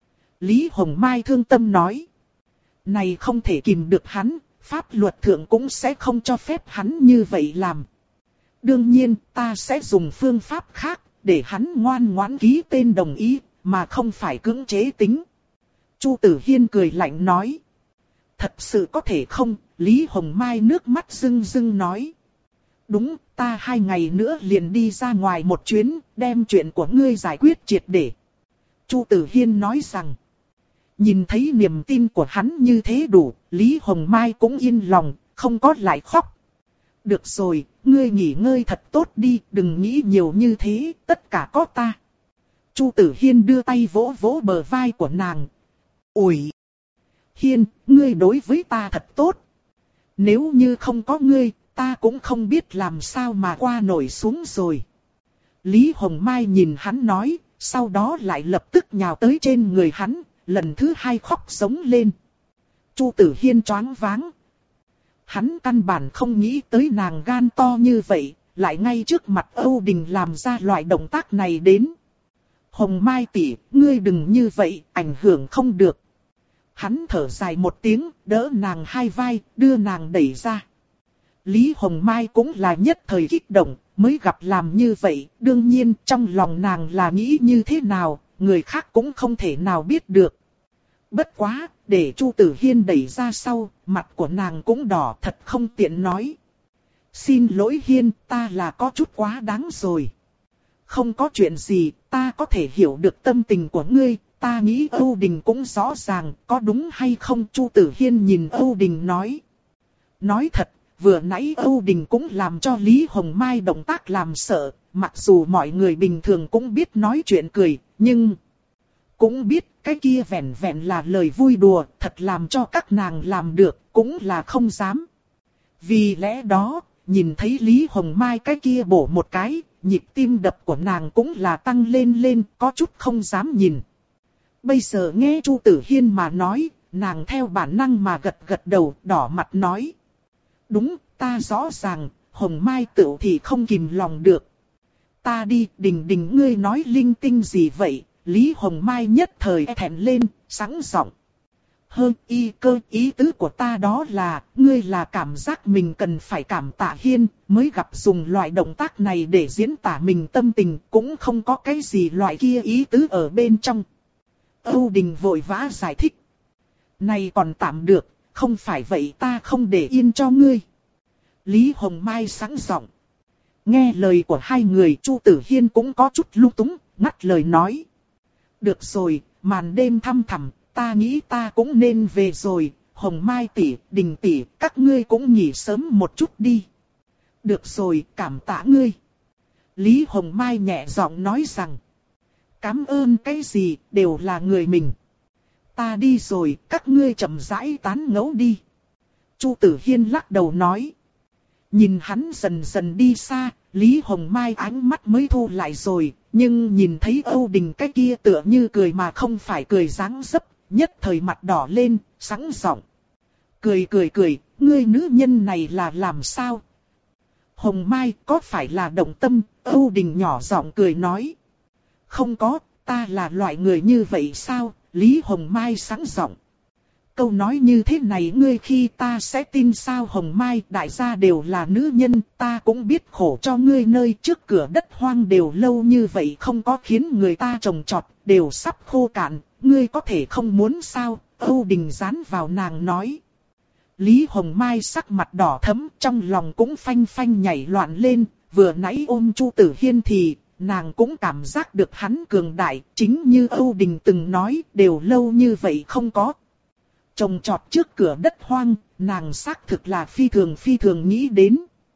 Speaker 1: Lý Hồng Mai thương tâm nói. Này không thể kìm được hắn, pháp luật thượng cũng sẽ không cho phép hắn như vậy làm. Đương nhiên, ta sẽ dùng phương pháp khác, để hắn ngoan ngoãn ký tên đồng ý, mà không phải cưỡng chế tính. Chu Tử Hiên cười lạnh nói. Thật sự có thể không? Lý Hồng Mai nước mắt rưng rưng nói. Đúng, ta hai ngày nữa liền đi ra ngoài một chuyến, đem chuyện của ngươi giải quyết triệt để. Chu Tử Hiên nói rằng. Nhìn thấy niềm tin của hắn như thế đủ, Lý Hồng Mai cũng yên lòng, không có lại khóc. Được rồi, ngươi nghỉ ngơi thật tốt đi, đừng nghĩ nhiều như thế, tất cả có ta. Chu Tử Hiên đưa tay vỗ vỗ bờ vai của nàng. Ủi! Hiên, ngươi đối với ta thật tốt. Nếu như không có ngươi, ta cũng không biết làm sao mà qua nổi xuống rồi. Lý Hồng Mai nhìn hắn nói, sau đó lại lập tức nhào tới trên người hắn, lần thứ hai khóc sống lên. Chu Tử Hiên choáng váng. Hắn căn bản không nghĩ tới nàng gan to như vậy, lại ngay trước mặt Âu Đình làm ra loại động tác này đến. Hồng Mai tỷ, ngươi đừng như vậy, ảnh hưởng không được. Hắn thở dài một tiếng, đỡ nàng hai vai, đưa nàng đẩy ra. Lý Hồng Mai cũng là nhất thời kích động, mới gặp làm như vậy, đương nhiên trong lòng nàng là nghĩ như thế nào, người khác cũng không thể nào biết được. Bất quá, để Chu Tử Hiên đẩy ra sau, mặt của nàng cũng đỏ thật không tiện nói. Xin lỗi Hiên, ta là có chút quá đáng rồi. Không có chuyện gì, ta có thể hiểu được tâm tình của ngươi, ta nghĩ Âu Đình cũng rõ ràng, có đúng hay không? Chu Tử Hiên nhìn Âu Đình nói. Nói thật, vừa nãy Âu Đình cũng làm cho Lý Hồng Mai động tác làm sợ, mặc dù mọi người bình thường cũng biết nói chuyện cười, nhưng cũng biết cái kia vẹn vẹn là lời vui đùa, thật làm cho các nàng làm được, cũng là không dám. Vì lẽ đó, nhìn thấy Lý Hồng Mai cái kia bổ một cái, nhịp tim đập của nàng cũng là tăng lên lên, có chút không dám nhìn. Bây giờ nghe Chu Tử Hiên mà nói, nàng theo bản năng mà gật gật đầu, đỏ mặt nói. Đúng, ta rõ ràng, Hồng Mai tựu thì không kìm lòng được. Ta đi, Đình Đình ngươi nói linh tinh gì vậy? Lý Hồng Mai nhất thời thẹn lên, sẵn giọng. Hơn y cơ ý tứ của ta đó là, ngươi là cảm giác mình cần phải cảm tạ Hiên, mới gặp dùng loại động tác này để diễn tả mình tâm tình, cũng không có cái gì loại kia ý tứ ở bên trong. Âu Đình vội vã giải thích. Này còn tạm được, không phải vậy ta không để yên cho ngươi. Lý Hồng Mai sẵn giọng. Nghe lời của hai người, Chu Tử Hiên cũng có chút lung túng, ngắt lời nói. Được rồi, màn đêm thăm thẳm, ta nghĩ ta cũng nên về rồi, Hồng Mai tỷ, Đình tỷ, các ngươi cũng nghỉ sớm một chút đi. Được rồi, cảm tạ ngươi. Lý Hồng Mai nhẹ giọng nói rằng. Cảm ơn cái gì, đều là người mình. Ta đi rồi, các ngươi chậm rãi tán ngẫu đi. Chu Tử Hiên lắc đầu nói. Nhìn hắn dần dần đi xa, Lý Hồng Mai ánh mắt mới thu lại rồi, nhưng nhìn thấy Âu Đình cái kia tựa như cười mà không phải cười dáng dấp, nhất thời mặt đỏ lên, sẵn giọng. Cười cười cười, ngươi nữ nhân này là làm sao? Hồng Mai có phải là động tâm? Âu Đình nhỏ giọng cười nói. Không có, ta là loại người như vậy sao? Lý Hồng Mai sẵn giọng. Câu nói như thế này ngươi khi ta sẽ tin sao? Hồng Mai, đại gia đều là nữ nhân, ta cũng biết khổ cho ngươi, nơi trước cửa đất hoang đều lâu như vậy không có khiến người ta trồng trọt, đều sắp khô cạn, ngươi có thể không muốn sao? Âu Đình dán vào nàng nói. Lý Hồng Mai sắc mặt đỏ thẫm, trong lòng cũng phanh phanh nhảy loạn lên, vừa nãy ôm Chu Tử Hiên thì nàng cũng cảm giác được hắn cường đại, chính như Âu Đình từng nói, đều lâu như vậy không có trồng trọt trước cửa đất hoang, nàng xác thực là phi thường phi thường nghĩ đến.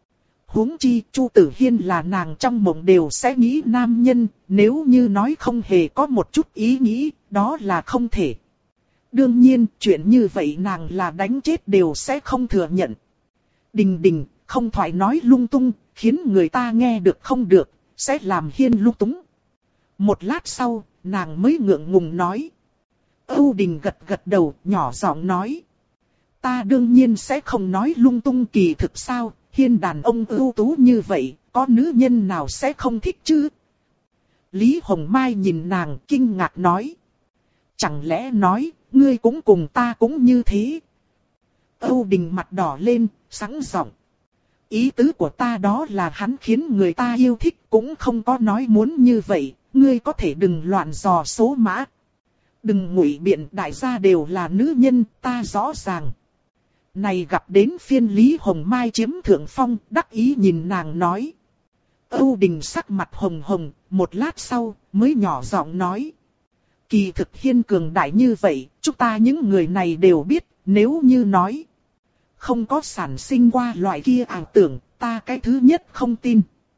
Speaker 1: Huống chi, Chu Tử Hiên là nàng trong mộng đều sẽ nghĩ nam nhân, nếu như nói không hề có một chút ý nghĩ, đó là không thể. Đương nhiên, chuyện như vậy nàng là đánh chết đều sẽ không thừa nhận. Đình Đình, không thoại nói lung tung, khiến người ta nghe được không được, sẽ làm Hiên lung túng. Một lát sau, nàng mới ngượng ngùng nói. Âu Đình gật gật đầu, nhỏ giọng nói. Ta đương nhiên sẽ không nói lung tung, kỳ thực sao, Hiên đàn ông ưu tú như vậy, có nữ nhân nào sẽ không thích chứ? Lý Hồng Mai nhìn nàng kinh ngạc nói. Chẳng lẽ nói, ngươi cũng cùng ta cũng như thế? Âu Đình mặt đỏ lên, sẵn giọng. Ý tứ của ta đó là hắn khiến người ta yêu thích, cũng không có nói muốn như vậy, ngươi có thể đừng loạn dò số mã. Đừng ngụy biện, đại gia đều là nữ nhân, ta rõ ràng. Này gặp đến phiên Lý Hồng Mai chiếm thượng phong, đắc ý nhìn nàng nói. Âu Đình sắc mặt hồng hồng, một lát sau, mới nhỏ giọng nói. Kỳ thực Hiên cường đại như vậy, chúng ta những người này đều biết, nếu như nói. Không có sản sinh qua loại kia ảo tưởng, ta cái thứ nhất không tin.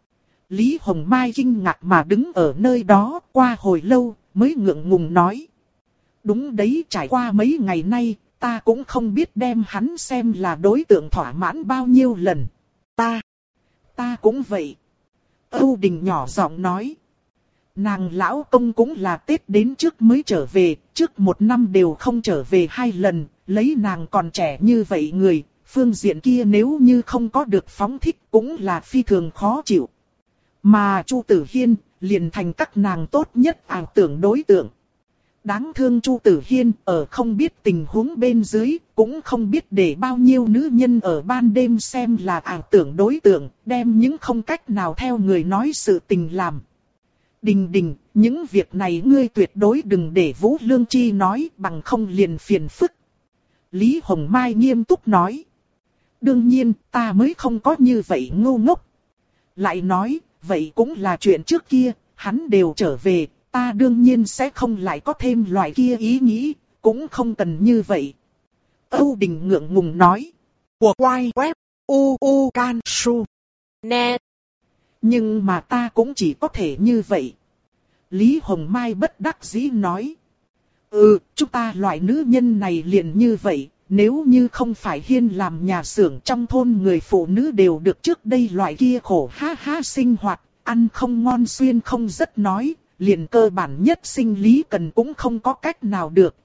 Speaker 1: Lý Hồng Mai kinh ngạc mà đứng ở nơi đó, qua hồi lâu, mới ngượng ngùng nói. Đúng đấy, trải qua mấy ngày nay, ta cũng không biết đem hắn xem là đối tượng thỏa mãn bao nhiêu lần. Ta, ta cũng vậy. Âu Đình nhỏ giọng nói. Nàng lão công cũng là Tết đến trước mới trở về, trước một năm đều không trở về hai lần, lấy nàng còn trẻ như vậy người, phương diện kia nếu như không có được phóng thích cũng là phi thường khó chịu. Mà Chu Tử Hiên liền thành các nàng tốt nhất ảo tưởng đối tượng. Đáng thương Chu Tử Hiên ở không biết tình huống bên dưới, cũng không biết để bao nhiêu nữ nhân ở ban đêm xem là ảo tưởng đối tượng, đem những không cách nào theo người nói sự tình làm. Đình đình, những việc này ngươi tuyệt đối đừng để Vũ Lương Chi nói, bằng không liền phiền phức. Lý Hồng Mai nghiêm túc nói. Đương nhiên, ta mới không có như vậy ngu ngốc. Lại nói, vậy cũng là chuyện trước kia, hắn đều trở về, ta đương nhiên sẽ không lại có thêm loại kia ý nghĩ, cũng không cần như vậy. Âu Đình ngượng ngùng nói.
Speaker 2: Của quay web, u u can su, net.
Speaker 1: Nhưng mà ta cũng chỉ có thể như vậy. Lý Hồng Mai bất đắc dĩ nói. Ừ, chúng ta loại nữ nhân này liền như vậy. Nếu như không phải Hiên làm nhà xưởng trong thôn người phụ nữ đều được trước đây loại kia khổ ha ha sinh hoạt, ăn không ngon xuyên không rất nói, liền cơ bản nhất sinh lý cần cũng không có cách nào được.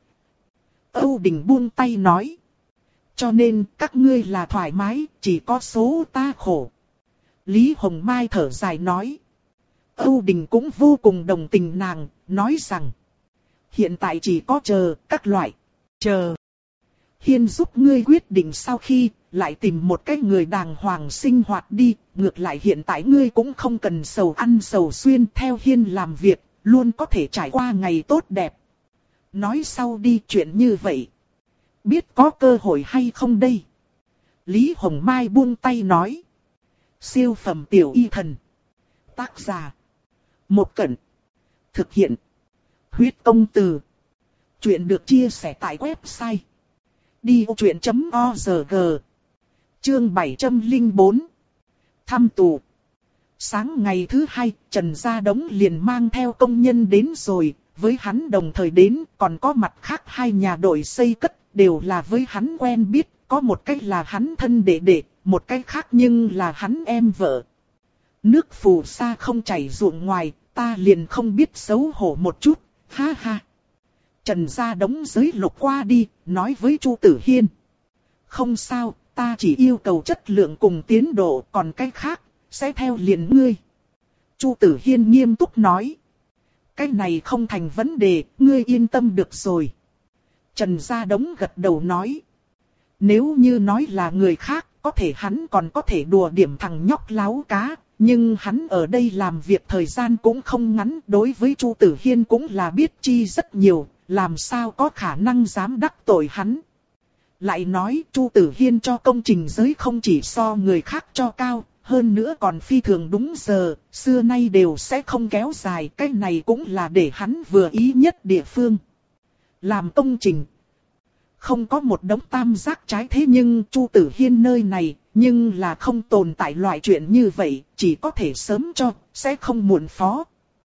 Speaker 1: Âu Đình buông tay nói. Cho nên các ngươi là thoải mái, chỉ có số ta khổ. Lý Hồng Mai thở dài nói. Âu Đình cũng vô cùng đồng tình nàng, nói rằng. Hiện tại chỉ có chờ, các loại. Chờ. Hiên giúp ngươi quyết định sau khi, lại tìm một cái người đàng hoàng sinh hoạt đi. Ngược lại hiện tại ngươi cũng không cần sầu ăn sầu xuyên theo Hiên làm việc, luôn có thể trải qua ngày tốt đẹp. Nói sau đi chuyện như vậy. Biết có cơ hội hay không đây? Lý Hồng Mai buông tay nói. Siêu phẩm tiểu y thần. Tác giả. Một Cẩn. Thực hiện. Huyết công từ. Chuyện được chia sẻ tại website. đi ô chuyện chấm o rờ giê. Chương bảy trăm lẻ bốn. Thăm tù. Sáng ngày thứ hai, Trần Gia Đống liền mang theo công nhân đến rồi. Với hắn đồng thời đến, còn có mặt khác hai nhà đội xây cất, đều là với hắn quen biết. Có một cách là hắn thân đệ đệ, một cách khác nhưng là hắn em vợ. Nước phù sa không chảy ruộng ngoài, ta liền không biết xấu hổ một chút, ha ha. Trần Gia Đống giới lục qua đi, nói với Chu Tử Hiên. Không sao, ta chỉ yêu cầu chất lượng cùng tiến độ, còn cái khác, sẽ theo liền ngươi. Chu Tử Hiên nghiêm túc nói. Cái này không thành vấn đề, ngươi yên tâm được rồi. Trần Gia Đống gật đầu nói. Nếu như nói là người khác, có thể hắn còn có thể đùa điểm thằng nhóc láo cá. Nhưng hắn ở đây làm việc thời gian cũng không ngắn. Đối với Chu Tử Hiên cũng là biết chi rất nhiều. Làm sao có khả năng dám đắc tội hắn. Lại nói Chu Tử Hiên cho công trình giới không chỉ so người khác cho cao. Hơn nữa còn phi thường đúng giờ. Xưa nay đều sẽ không kéo dài. Cái này cũng là để hắn vừa ý nhất địa phương. Làm công trình. Không có một đống tam giác trái thế nhưng Chu Tử Hiên nơi này, nhưng là không tồn tại loại chuyện như vậy, chỉ có thể sớm cho, sẽ không muộn phó.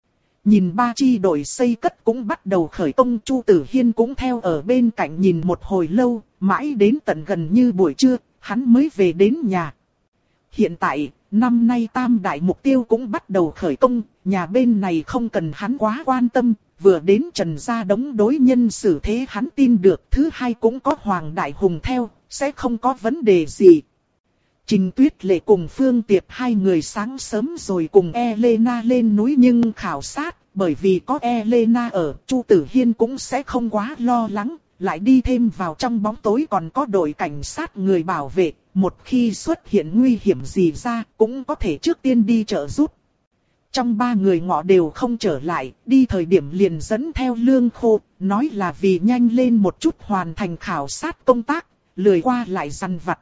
Speaker 1: Nhìn ba chi đội xây cất cũng bắt đầu khởi công, Chu Tử Hiên cũng theo ở bên cạnh nhìn một hồi lâu, mãi đến tận gần như buổi trưa, hắn mới về đến nhà. Hiện tại, năm nay tam đại mục tiêu cũng bắt đầu khởi công, nhà bên này không cần hắn quá quan tâm. Vừa đến Trần Gia Đống đối nhân xử thế hắn tin được, thứ hai cũng có Hoàng Đại Hùng theo, sẽ không có vấn đề gì. Trình Tuyết Lệ cùng Phương Tiệp hai người sáng sớm rồi cùng Elena lên núi nhưng khảo sát, bởi vì có Elena ở, Chu Tử Hiên cũng sẽ không quá lo lắng, lại đi thêm vào trong bóng tối còn có đội cảnh sát người bảo vệ, một khi xuất hiện nguy hiểm gì ra cũng có thể trước tiên đi trợ giúp. Trong ba người ngọ đều không trở lại, đi thời điểm liền dẫn theo Lương Khô, nói là vì nhanh lên một chút hoàn thành khảo sát công tác, lười qua lại dằn vặt.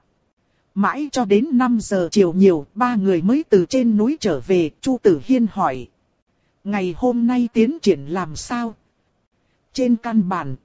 Speaker 1: Mãi cho đến năm giờ chiều nhiều, ba người mới từ trên núi trở về, Chu Tử Hiên hỏi. Ngày hôm nay tiến triển làm sao? Trên căn bản.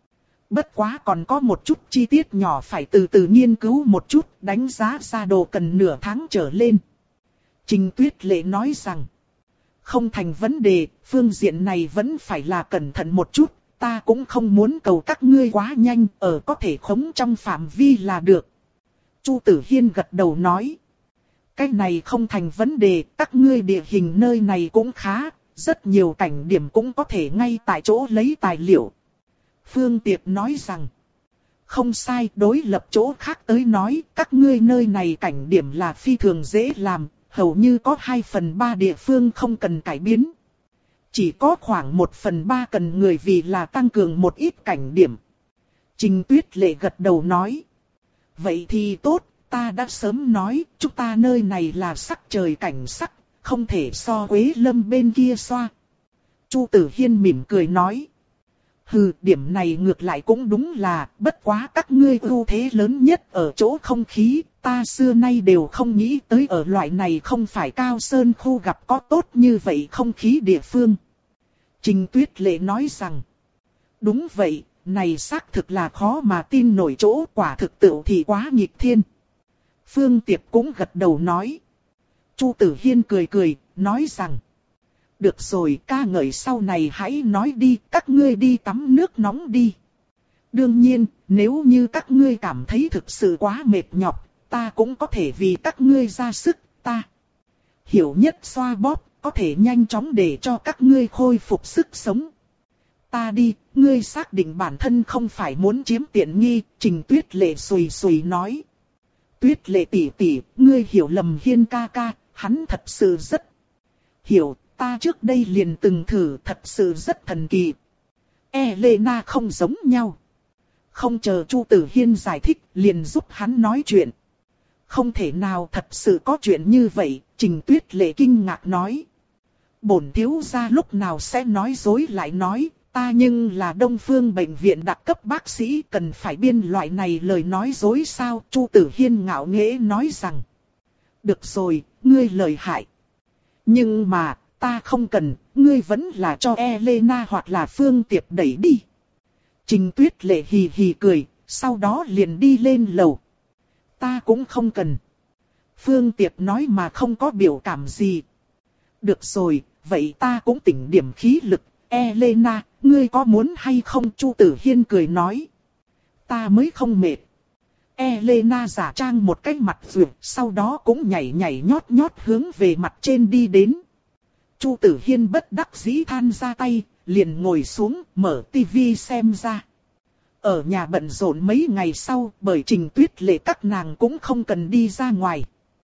Speaker 1: Bất quá còn có một chút chi tiết nhỏ phải từ từ nghiên cứu một chút, đánh giá ra đồ cần nửa tháng trở lên. Trình Tuyết Lệ nói rằng. Không thành vấn đề, phương diện này vẫn phải là cẩn thận một chút, ta cũng không muốn cầu các ngươi quá nhanh, ở có thể khống trong phạm vi là được. Chu Tử Hiên gật đầu nói. Cái này không thành vấn đề, các ngươi địa hình nơi này cũng khá, rất nhiều cảnh điểm cũng có thể ngay tại chỗ lấy tài liệu. Phương Tiệp nói rằng. Không sai, đối lập chỗ khác tới nói, các ngươi nơi này cảnh điểm là phi thường dễ làm. Hầu như có hai phần ba địa phương không cần cải biến. Chỉ có khoảng một phần ba cần người vì là tăng cường một ít cảnh điểm. Trình Tuyết Lệ gật đầu nói. Vậy thì tốt, ta đã sớm nói, chúng ta nơi này là sắc trời cảnh sắc, không thể so Quế Lâm bên kia xoa. Chu Tử Hiên mỉm cười nói. Hừ, điểm này ngược lại cũng đúng là, bất quá các ngươi ưu thế lớn nhất ở chỗ không khí, ta xưa nay đều không nghĩ tới ở loại này không phải cao sơn khu gặp có tốt như vậy không khí địa phương. Trình Tuyết Lệ nói rằng, đúng vậy, này xác thực là khó mà tin nổi chỗ, quả thực tự thì quá nghịch thiên. Phương Tiệp cũng gật đầu nói. Chu Tử Hiên cười cười, nói rằng, được rồi, ca ngợi sau này hãy nói đi, các ngươi đi tắm nước nóng đi. Đương nhiên, nếu như các ngươi cảm thấy thực sự quá mệt nhọc, ta cũng có thể vì các ngươi ra sức, ta hiểu nhất xoa bóp, có thể nhanh chóng để cho các ngươi khôi phục sức sống. Ta đi, ngươi xác định bản thân không phải muốn chiếm tiện nghi, Trình Tuyết Lệ sùi sùi nói. Tuyết Lệ tỷ tỷ, ngươi hiểu lầm Hiên ca ca, hắn thật sự rất hiểu, ta trước đây liền từng thử, thật sự rất thần kỳ. Elena không giống nhau. Không chờ Chu Tử Hiên giải thích, liền giúp hắn nói chuyện. Không thể nào thật sự có chuyện như vậy, Trình Tuyết Lệ kinh ngạc nói. Bổn thiếu gia lúc nào sẽ nói dối lại nói, ta nhưng là Đông Phương bệnh viện đặc cấp bác sĩ, cần phải biên loại này lời nói dối sao? Chu Tử Hiên ngạo nghễ nói rằng. Được rồi, ngươi lợi hại. Nhưng mà, ta không cần, ngươi vẫn là cho Elena hoặc là Phương Tiệp đẩy đi. Trình Tuyết Lệ hì hì cười, sau đó liền đi lên lầu. Ta cũng không cần. Phương Tiệp nói mà không có biểu cảm gì. Được rồi, vậy ta cũng tỉnh điểm khí lực. Elena, ngươi có muốn hay không? Chu Tử Hiên cười nói. Ta mới không mệt. Elena giả trang một cái mặt vượt, sau đó cũng nhảy nhảy nhót nhót hướng về mặt trên đi đến. Chu Tử Hiên bất đắc dĩ than ra tay, liền ngồi xuống, mở tivi xem ra. Ở nhà bận rộn mấy ngày sau, bởi Trình Tuyết Lệ các nàng cũng không cần đi ra ngoài.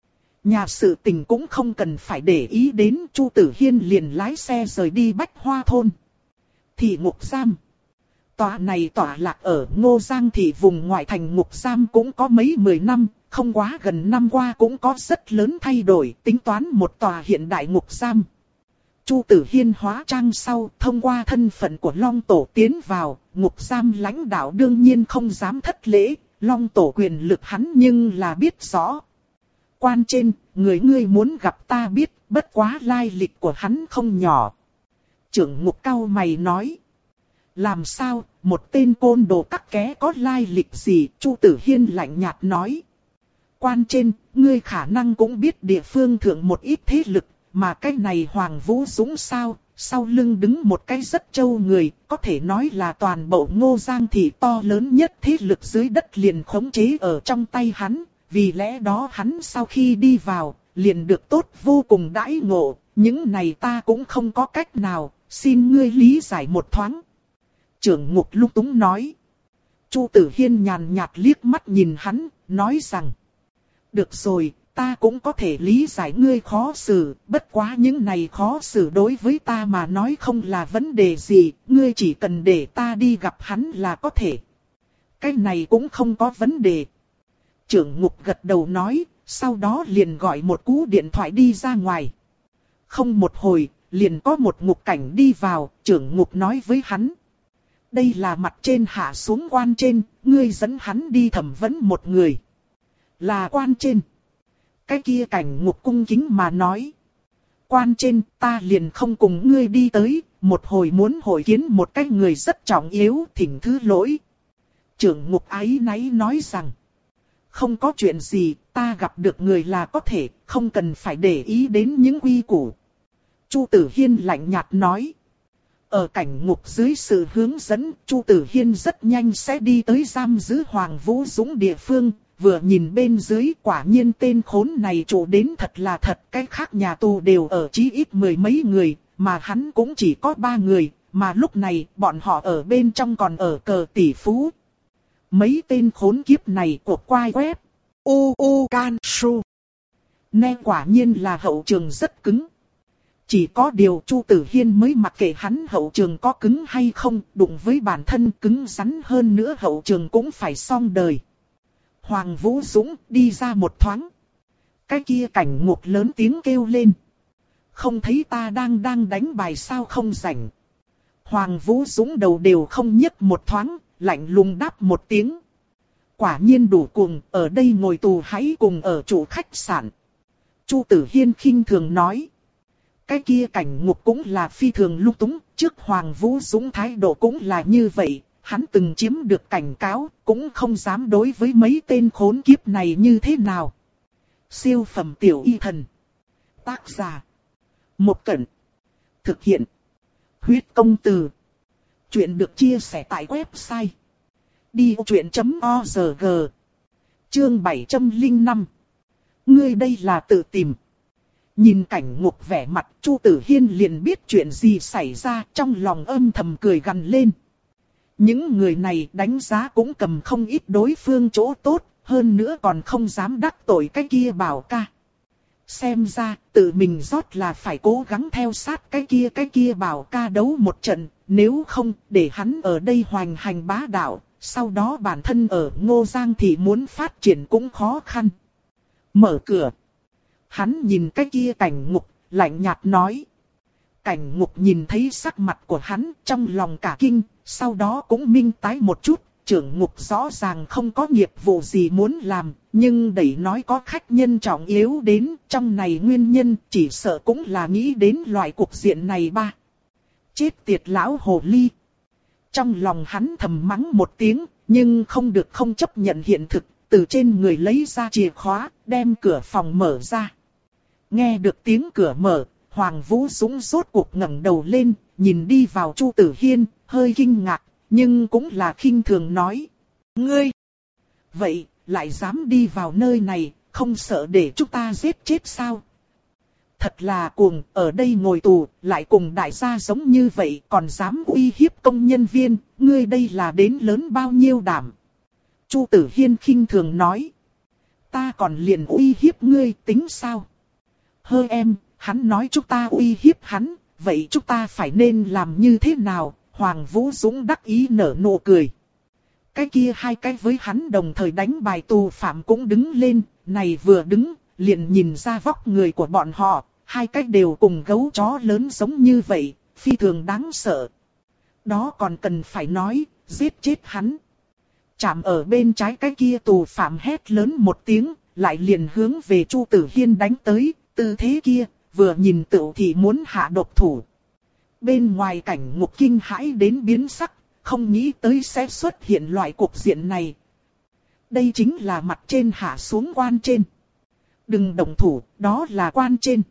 Speaker 1: Nhà sự tình cũng không cần phải để ý đến, Chu Tử Hiên liền lái xe rời đi Bách Hoa Thôn. Thị ngục giam. Tòa này tỏa lạc ở Ngô Giang thị vùng ngoại thành ngục giam cũng có mấy mười năm, không quá gần năm qua cũng có rất lớn thay đổi, tính toán một tòa hiện đại ngục giam. Chu Tử Hiên hóa trang sau, thông qua thân phận của Long Tổ tiến vào, ngục giam lãnh đạo đương nhiên không dám thất lễ, Long Tổ quyền lực hắn nhưng là biết rõ. Quan trên, người ngươi muốn gặp ta biết, bất quá lai lịch của hắn không nhỏ. Trưởng ngục cau mày nói. Làm sao, một tên côn đồ tắc ké có lai lịch gì? Chu Tử Hiên lạnh nhạt nói. Quan trên, ngươi khả năng cũng biết địa phương thượng một ít thế lực, mà cái này Hoàng Vũ Dũng sao, sau lưng đứng một cái rất trâu người, có thể nói là toàn bộ Ngô Giang thị to lớn nhất thế lực dưới đất liền khống chế ở trong tay hắn, vì lẽ đó hắn sau khi đi vào, liền được tốt vô cùng đãi ngộ, những này ta cũng không có cách nào, xin ngươi lý giải một thoáng. Trưởng ngục lung túng nói. Chu Tử Hiên nhàn nhạt liếc mắt nhìn hắn, nói rằng. Được rồi, ta cũng có thể lý giải ngươi khó xử, bất quá những này khó xử đối với ta mà nói không là vấn đề gì, ngươi chỉ cần để ta đi gặp hắn là có thể. Cái này cũng không có vấn đề. Trưởng ngục gật đầu nói, sau đó liền gọi một cú điện thoại đi ra ngoài. Không một hồi, liền có một ngục cảnh đi vào, trưởng ngục nói với hắn. Đây là mặt trên hạ xuống quan trên, ngươi dẫn hắn đi thẩm vấn một người. Là quan trên. Cái kia cảnh ngục cung kính mà nói. Quan trên, ta liền không cùng ngươi đi tới, một hồi muốn hội kiến một cái người rất trọng yếu, thỉnh thứ lỗi. Trưởng ngục áy náy nói rằng. Không có chuyện gì, ta gặp được người là có thể, không cần phải để ý đến những quy củ. Chu Tử Hiên lạnh nhạt nói. Ở cảnh ngục dưới sự hướng dẫn, Chu Tử Hiên rất nhanh sẽ đi tới giam giữ Hoàng Vũ Dũng địa phương, vừa nhìn bên dưới quả nhiên tên khốn này trụ đến thật là thật, cái khác nhà tù đều ở chí ít mười mấy người, mà hắn cũng chỉ có ba người, mà lúc này bọn họ ở bên trong còn ở cờ tỷ phú. Mấy tên khốn kiếp này của quai web, u u can su. Nè quả nhiên là hậu trường rất cứng. Chỉ có điều Chu Tử Hiên mới mặc kệ hắn hậu trường có cứng hay không, đụng với bản thân cứng rắn hơn nữa hậu trường cũng phải xong đời. Hoàng Vũ Dũng đi ra một thoáng. Cái kia cảnh ngục lớn tiếng kêu lên. Không thấy ta đang đang đánh bài sao không rảnh. Hoàng Vũ Dũng đầu đều không nhấc một thoáng, lạnh lùng đáp một tiếng. Quả nhiên đủ cuồng, ở đây ngồi tù hãy cùng ở chủ khách sạn. Chu Tử Hiên khinh thường nói. Cái kia cảnh ngục cũng là phi thường lung túng, trước Hoàng Vũ Dũng thái độ cũng là như vậy, hắn từng chiếm được cảnh cáo, cũng không dám đối với mấy tên khốn kiếp này như thế nào. Siêu phẩm tiểu y thần. Tác giả. Một Cẩn. Thực hiện. Huyết công từ. Chuyện được chia sẻ tại website. đi ô chuyện chấm org. Chương bảy trăm lẻ năm. Ngươi đây là tự tìm. Nhìn cảnh ngục vẻ mặt, Chu Tử Hiên liền biết chuyện gì xảy ra, trong lòng âm thầm cười gằn lên. Những người này đánh giá cũng cầm không ít đối phương chỗ tốt, hơn nữa còn không dám đắc tội cái kia Bảo ca. Xem ra, tự mình rót là phải cố gắng theo sát cái kia cái kia Bảo ca đấu một trận, nếu không, để hắn ở đây hoành hành bá đạo, sau đó bản thân ở Ngô Giang thì muốn phát triển cũng khó khăn. Mở cửa. Hắn nhìn cái kia cảnh ngục, lạnh nhạt nói. Cảnh ngục nhìn thấy sắc mặt của hắn trong lòng cả kinh, sau đó cũng minh tái một chút. Trưởng ngục rõ ràng không có nghiệp vụ gì muốn làm, nhưng đẩy nói có khách nhân trọng yếu đến, trong này nguyên nhân chỉ sợ cũng là nghĩ đến loại cục diện này ba. Chết tiệt lão hồ ly. Trong lòng hắn thầm mắng một tiếng, nhưng không được không chấp nhận hiện thực, từ trên người lấy ra chìa khóa, đem cửa phòng mở ra. Nghe được tiếng cửa mở, Hoàng Vũ Dũng rốt cuộc ngẩng đầu lên, nhìn đi vào Chu Tử Hiên, hơi kinh ngạc, nhưng cũng là khinh thường nói. Ngươi! Vậy, lại dám đi vào nơi này, không sợ để chúng ta giết chết sao? Thật là cuồng, ở đây ngồi tù, lại cùng đại gia giống như vậy, còn dám uy hiếp công nhân viên, ngươi đây là đến lớn bao nhiêu đảm? Chu Tử Hiên khinh thường nói. Ta còn liền uy hiếp ngươi tính sao? Hơ em, hắn nói chúng ta uy hiếp hắn, vậy chúng ta phải nên làm như thế nào? Hoàng Vũ Dũng đắc ý nở nụ cười. Cái kia hai cái với hắn đồng thời đánh bài tù phạm cũng đứng lên, này vừa đứng, liền nhìn ra vóc người của bọn họ, hai cái đều cùng gấu chó lớn giống như vậy, phi thường đáng sợ. Đó còn cần phải nói, giết chết hắn. Chạm ở bên trái cái kia tù phạm hét lớn một tiếng, lại liền hướng về Chu Tử Hiên đánh tới, tư thế kia, vừa nhìn tựu thì muốn hạ độc thủ. Bên ngoài cảnh ngục kinh hãi đến biến sắc, không nghĩ tới sẽ xuất hiện loại cục diện này. Đây chính là mặt trên hạ xuống quan trên. Đừng động thủ, đó là quan trên.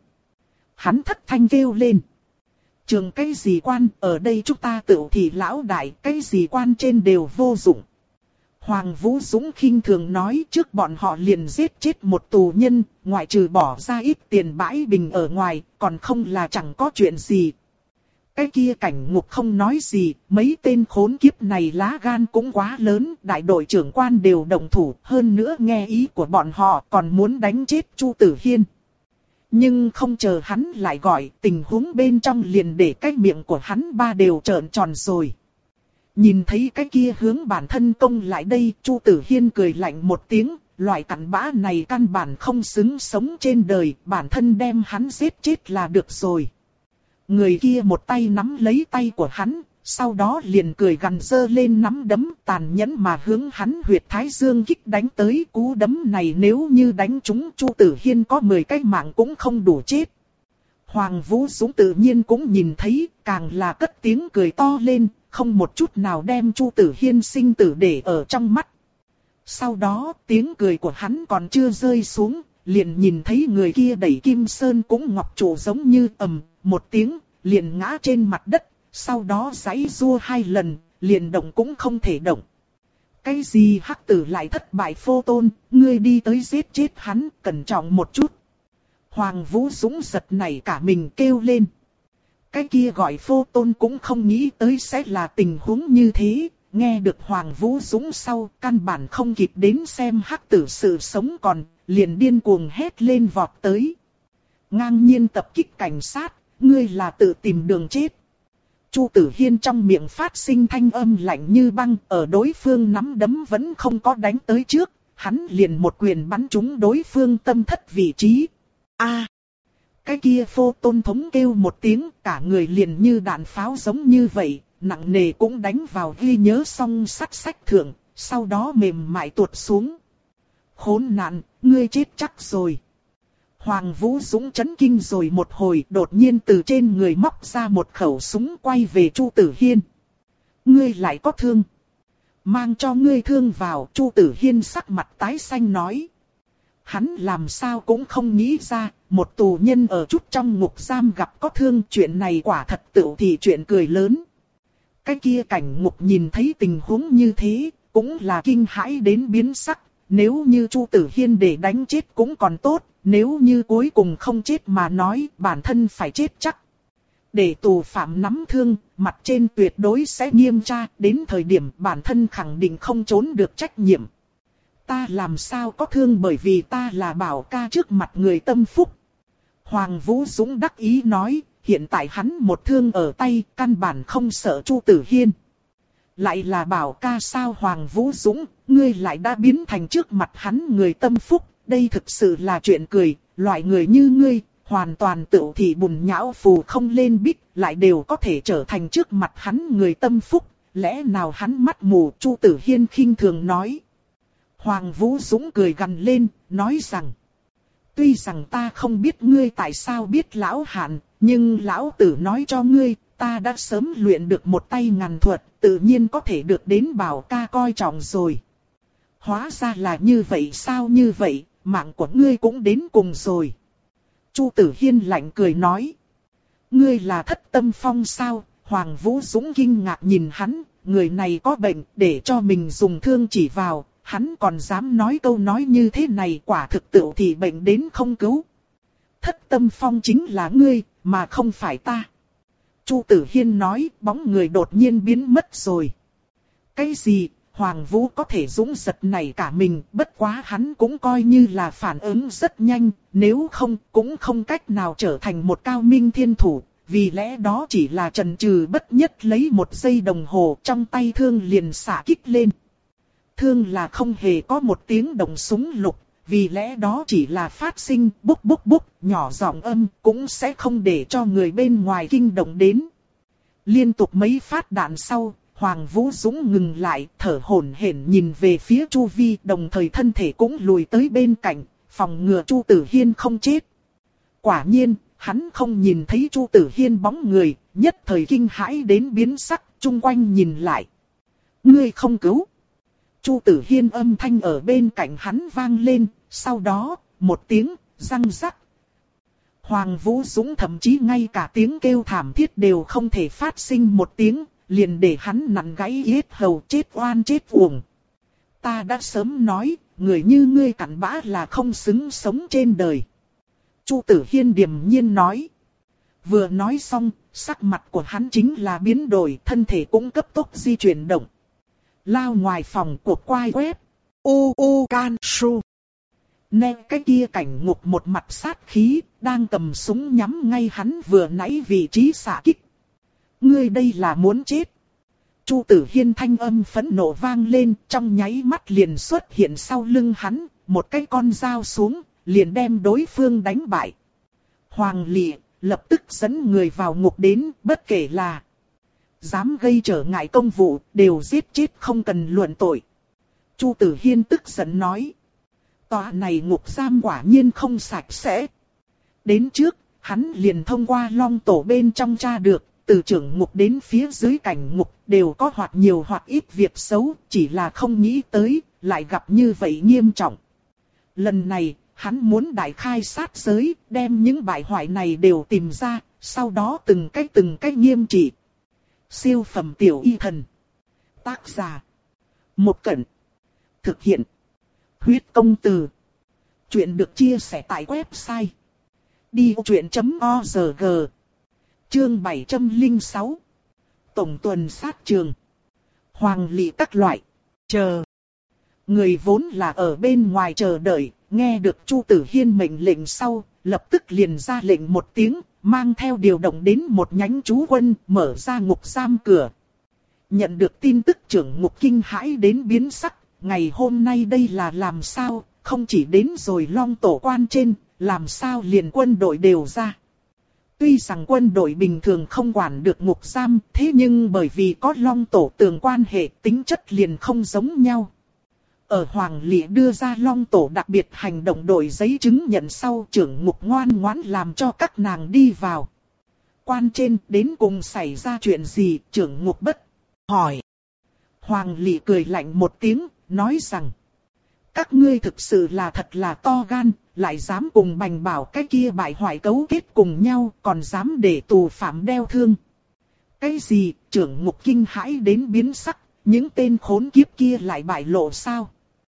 Speaker 1: Hắn thất thanh kêu lên. Trường cái gì quan, ở đây chúng ta tựu thì lão đại, cái gì quan trên đều vô dụng. Hoàng Vũ Dũng khinh thường nói trước bọn họ liền giết chết một tù nhân, ngoại trừ bỏ ra ít tiền bãi bình ở ngoài, còn không là chẳng có chuyện gì. Cái kia cảnh ngục không nói gì, mấy tên khốn kiếp này lá gan cũng quá lớn, đại đội trưởng quan đều đồng thủ, hơn nữa nghe ý của bọn họ còn muốn đánh chết Chu Tử Hiên. Nhưng không chờ hắn lại gọi, tình huống bên trong liền để cái miệng của hắn ba đều trợn tròn rồi. Nhìn thấy cái kia hướng bản thân công lại đây, Chu Tử Hiên cười lạnh một tiếng, loại cặn bã này căn bản không xứng sống trên đời, bản thân đem hắn giết chết là được rồi. Người kia một tay nắm lấy tay của hắn, sau đó liền cười gằn giơ lên nắm đấm tàn nhẫn mà hướng hắn huyệt thái dương kích đánh tới. Cú đấm này nếu như đánh trúng Chu Tử Hiên có mười cái mạng cũng không đủ chết. Hoàng Vũ Dũng tự nhiên cũng nhìn thấy, càng là cất tiếng cười to lên, không một chút nào đem Chu Tử Hiên sinh tử để ở trong mắt. Sau đó tiếng cười của hắn còn chưa rơi xuống, liền nhìn thấy người kia đẩy kim sơn cũng ngọc trụ giống như ầm một tiếng, liền ngã trên mặt đất, sau đó giãy giụa hai lần, liền động cũng không thể động. Cái gì hắc tử lại thất bại phô tôn, ngươi đi tới giết chết hắn, cẩn trọng một chút. Hoàng Vũ Dũng giật nảy cả mình kêu lên. Cái kia gọi phô tôn cũng không nghĩ tới sẽ là tình huống như thế, nghe được Hoàng Vũ Dũng sau, căn bản không kịp đến xem hắc tử sự sống còn, liền điên cuồng hét lên vọt tới. Ngang nhiên tập kích cảnh sát, ngươi là tự tìm đường chết. Chu Tử Hiên trong miệng phát sinh thanh âm lạnh như băng, ở đối phương nắm đấm vẫn không có đánh tới trước, hắn liền một quyền bắn trúng đối phương tâm thất vị trí. A! Cái kia Phô Tôn Thống kêu một tiếng, cả người liền như đạn pháo giống như vậy, nặng nề cũng đánh vào ghi nhớ song sắt sách thượng, sau đó mềm mại tuột xuống. Khốn nạn, ngươi chết chắc rồi. Hoàng Vũ Dũng chấn kinh rồi một hồi, đột nhiên từ trên người móc ra một khẩu súng quay về Chu Tử Hiên. Ngươi lại có thương. Mang cho ngươi thương vào, Chu Tử Hiên sắc mặt tái xanh nói. Hắn làm sao cũng không nghĩ ra, một tù nhân ở chút trong ngục giam gặp có thương, chuyện này quả thật tựu thì chuyện cười lớn. Cái kia cảnh ngục nhìn thấy tình huống như thế, cũng là kinh hãi đến biến sắc. Nếu như Chu Tử Hiên để đánh chết cũng còn tốt, nếu như cuối cùng không chết mà nói bản thân phải chết chắc. Để tù phạm nắm thương, mặt trên tuyệt đối sẽ nghiêm tra, đến thời điểm bản thân khẳng định không trốn được trách nhiệm. Ta làm sao có thương bởi vì ta là Bảo ca trước mặt người tâm phúc. Hoàng Vũ Dũng đắc ý nói, hiện tại hắn một thương ở tay, căn bản không sợ Chu Tử Hiên. Lại là Bảo ca sao Hoàng Vũ Dũng, ngươi lại đã biến thành trước mặt hắn người tâm phúc, đây thực sự là chuyện cười, loại người như ngươi, hoàn toàn tự thị bùn nhão phù không lên bích, lại đều có thể trở thành trước mặt hắn người tâm phúc, lẽ nào hắn mắt mù? Chu Tử Hiên khinh thường nói. Hoàng Vũ Dũng cười gằn lên, nói rằng, tuy rằng ta không biết ngươi tại sao biết lão hạn, nhưng lão tử nói cho ngươi, ta đã sớm luyện được một tay ngàn thuật, tự nhiên có thể được đến Bảo ca coi trọng rồi. Hóa ra là như vậy sao như vậy, mạng của ngươi cũng đến cùng rồi. Chu Tử Hiên lạnh cười nói. Ngươi là Thất Tâm Phong sao? Hoàng Vũ Dũng kinh ngạc nhìn hắn, người này có bệnh, để cho mình dùng thương chỉ vào, hắn còn dám nói câu nói như thế này, quả thực tự thì bệnh đến không cứu. Thất Tâm Phong chính là ngươi, mà không phải ta. Chu Tử Hiên nói, bóng người đột nhiên biến mất rồi. Cái gì? Hoàng Vũ có thể dũng giật này cả mình, bất quá hắn cũng coi như là phản ứng rất nhanh, nếu không cũng không cách nào trở thành một cao minh thiên thủ, vì lẽ đó chỉ là chần chừ bất nhất lấy một giây đồng hồ trong tay thương liền xạ kích lên. Thương là không hề có một tiếng động súng lục, vì lẽ đó chỉ là phát sinh búc búc búc, nhỏ giọng âm cũng sẽ không để cho người bên ngoài kinh động đến. Liên tục mấy phát đạn sau, Hoàng Vũ Dũng ngừng lại, thở hổn hển nhìn về phía Chu Vi, đồng thời thân thể cũng lùi tới bên cạnh, phòng ngừa Chu Tử Hiên không chết. Quả nhiên, hắn không nhìn thấy Chu Tử Hiên bóng người, nhất thời kinh hãi đến biến sắc, chung quanh nhìn lại. Ngươi không cứu. Chu Tử Hiên âm thanh ở bên cạnh hắn vang lên, sau đó, một tiếng, răng rắc. Hoàng Vũ Dũng thậm chí ngay cả tiếng kêu thảm thiết đều không thể phát sinh một tiếng, liền để hắn nặn gãy yết hầu, chết oan chết uổng. Ta đã sớm nói, người như ngươi cặn bã là không xứng sống trên đời. Chu Tử Hiên điềm nhiên nói. Vừa nói xong, sắc mặt của hắn chính là biến đổi, thân thể cũng cấp tốc di chuyển động. Lao ngoài phòng của quai web. U U Can Su. Nè cái kia cảnh ngục một mặt sát khí, đang cầm súng nhắm ngay hắn vừa nãy vị trí xạ kích. Ngươi đây là muốn chết. Chu Tử Hiên thanh âm phẫn nộ vang lên, trong nháy mắt liền xuất hiện sau lưng hắn, một cái con dao xuống, liền đem đối phương đánh bại. Hoàng Lệ lập tức dẫn người vào ngục đến, bất kể là dám gây trở ngại công vụ, đều giết chết không cần luận tội. Chu Tử Hiên tức giận nói. Tòa này ngục giam quả nhiên không sạch sẽ. Đến trước, hắn liền thông qua long tổ bên trong tra được, từ trưởng ngục đến phía dưới cảnh ngục đều có hoặc nhiều hoặc ít việc xấu, chỉ là không nghĩ tới, lại gặp như vậy nghiêm trọng. Lần này, hắn muốn đại khai sát giới, đem những bại hoại này đều tìm ra, sau đó từng cách từng cách nghiêm trị. Siêu phẩm tiểu y thần. Tác giả. Một Cẩn. Thực hiện. Huyết công từ. Chuyện được chia sẻ tại website. đi ô chuyện chấm org. Chương bảy trăm lẻ sáu. Tổng tuần sát trường. Hoàng Lệ các loại. Chờ. Người vốn là ở bên ngoài chờ đợi, nghe được Chu Tử Hiên mệnh lệnh sau, lập tức liền ra lệnh một tiếng, mang theo điều động đến một nhánh trú quân, mở ra ngục giam cửa. Nhận được tin tức trưởng ngục kinh hãi đến biến sắc, ngày hôm nay đây là làm sao, không chỉ đến rồi Long Tổ quan trên, làm sao liền quân đội đều ra. Tuy rằng quân đội bình thường không quản được ngục giam, thế nhưng bởi vì có Long Tổ tường quan hệ tính chất liền không giống nhau. Ở Hoàng Lệ đưa ra Long Tổ đặc biệt hành động đội giấy chứng nhận sau, trưởng ngục ngoan ngoãn làm cho các nàng đi vào. Quan trên đến cùng xảy ra chuyện gì, trưởng ngục bất hỏi. Hoàng Lệ cười lạnh một tiếng, nói rằng: các ngươi thực sự là thật là to gan, lại dám cùng Bành Bảo cái kia bại hoại cấu kết cùng nhau, còn dám để tù phạm đeo thương. Cái gì, trưởng ngục kinh hãi đến biến sắc, những tên khốn kiếp kia lại bại lộ sao?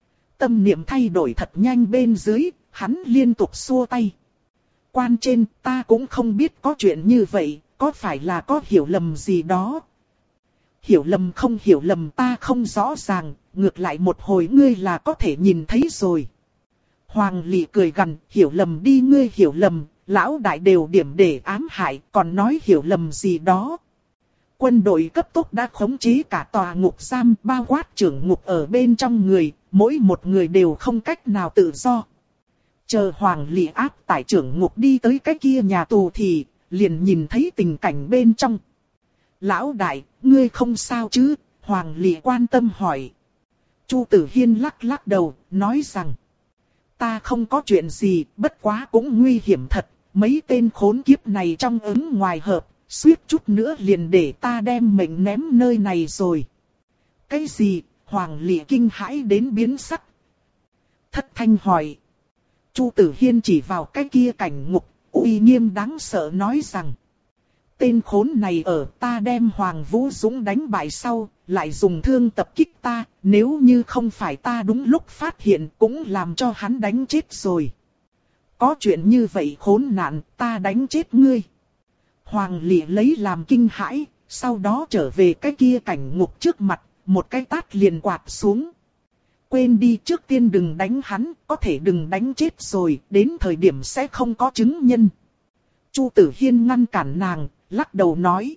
Speaker 1: Tâm niệm thay đổi thật nhanh bên dưới, hắn liên tục xua tay. Quan trên, ta cũng không biết có chuyện như vậy, có phải là có hiểu lầm gì đó? Hiểu lầm không hiểu lầm ta không rõ ràng, ngược lại một hồi ngươi là có thể nhìn thấy rồi. Hoàng Lệ cười gằn, hiểu lầm đi ngươi hiểu lầm, lão đại đều điểm để ám hại, còn nói hiểu lầm gì đó. Quân đội cấp tốc đã khống chế cả tòa ngục giam, bao quát trưởng ngục ở bên trong người, mỗi một người đều không cách nào tự do. Chờ Hoàng Lệ áp tải trưởng ngục đi tới cái kia nhà tù thì, liền nhìn thấy tình cảnh bên trong. Lão đại, ngươi không sao chứ? Hoàng Lệ quan tâm hỏi. Chu Tử Hiên lắc lắc đầu, nói rằng: ta không có chuyện gì, bất quá cũng nguy hiểm thật, mấy tên khốn kiếp này trong ứng ngoài hợp, suýt chút nữa liền để ta đem mệnh ném nơi này rồi. Cái gì? Hoàng Lệ kinh hãi đến biến sắc. Thất thanh hỏi. Chu Tử Hiên chỉ vào cái kia cảnh ngục, uy nghiêm đáng sợ nói rằng: tên khốn này ở ta đem Hoàng Vũ Dũng đánh bại sau, lại dùng thương tập kích ta, nếu như không phải ta đúng lúc phát hiện cũng làm cho hắn đánh chết rồi. Có chuyện như vậy khốn nạn, ta đánh chết ngươi. Hoàng Lệ lấy làm kinh hãi, sau đó trở về cái kia cảnh ngục trước mặt, một cái tát liền quạt xuống. Quên đi, trước tiên đừng đánh hắn, có thể đừng đánh chết rồi, đến thời điểm sẽ không có chứng nhân. Chu Tử Hiên ngăn cản nàng, lắc đầu nói.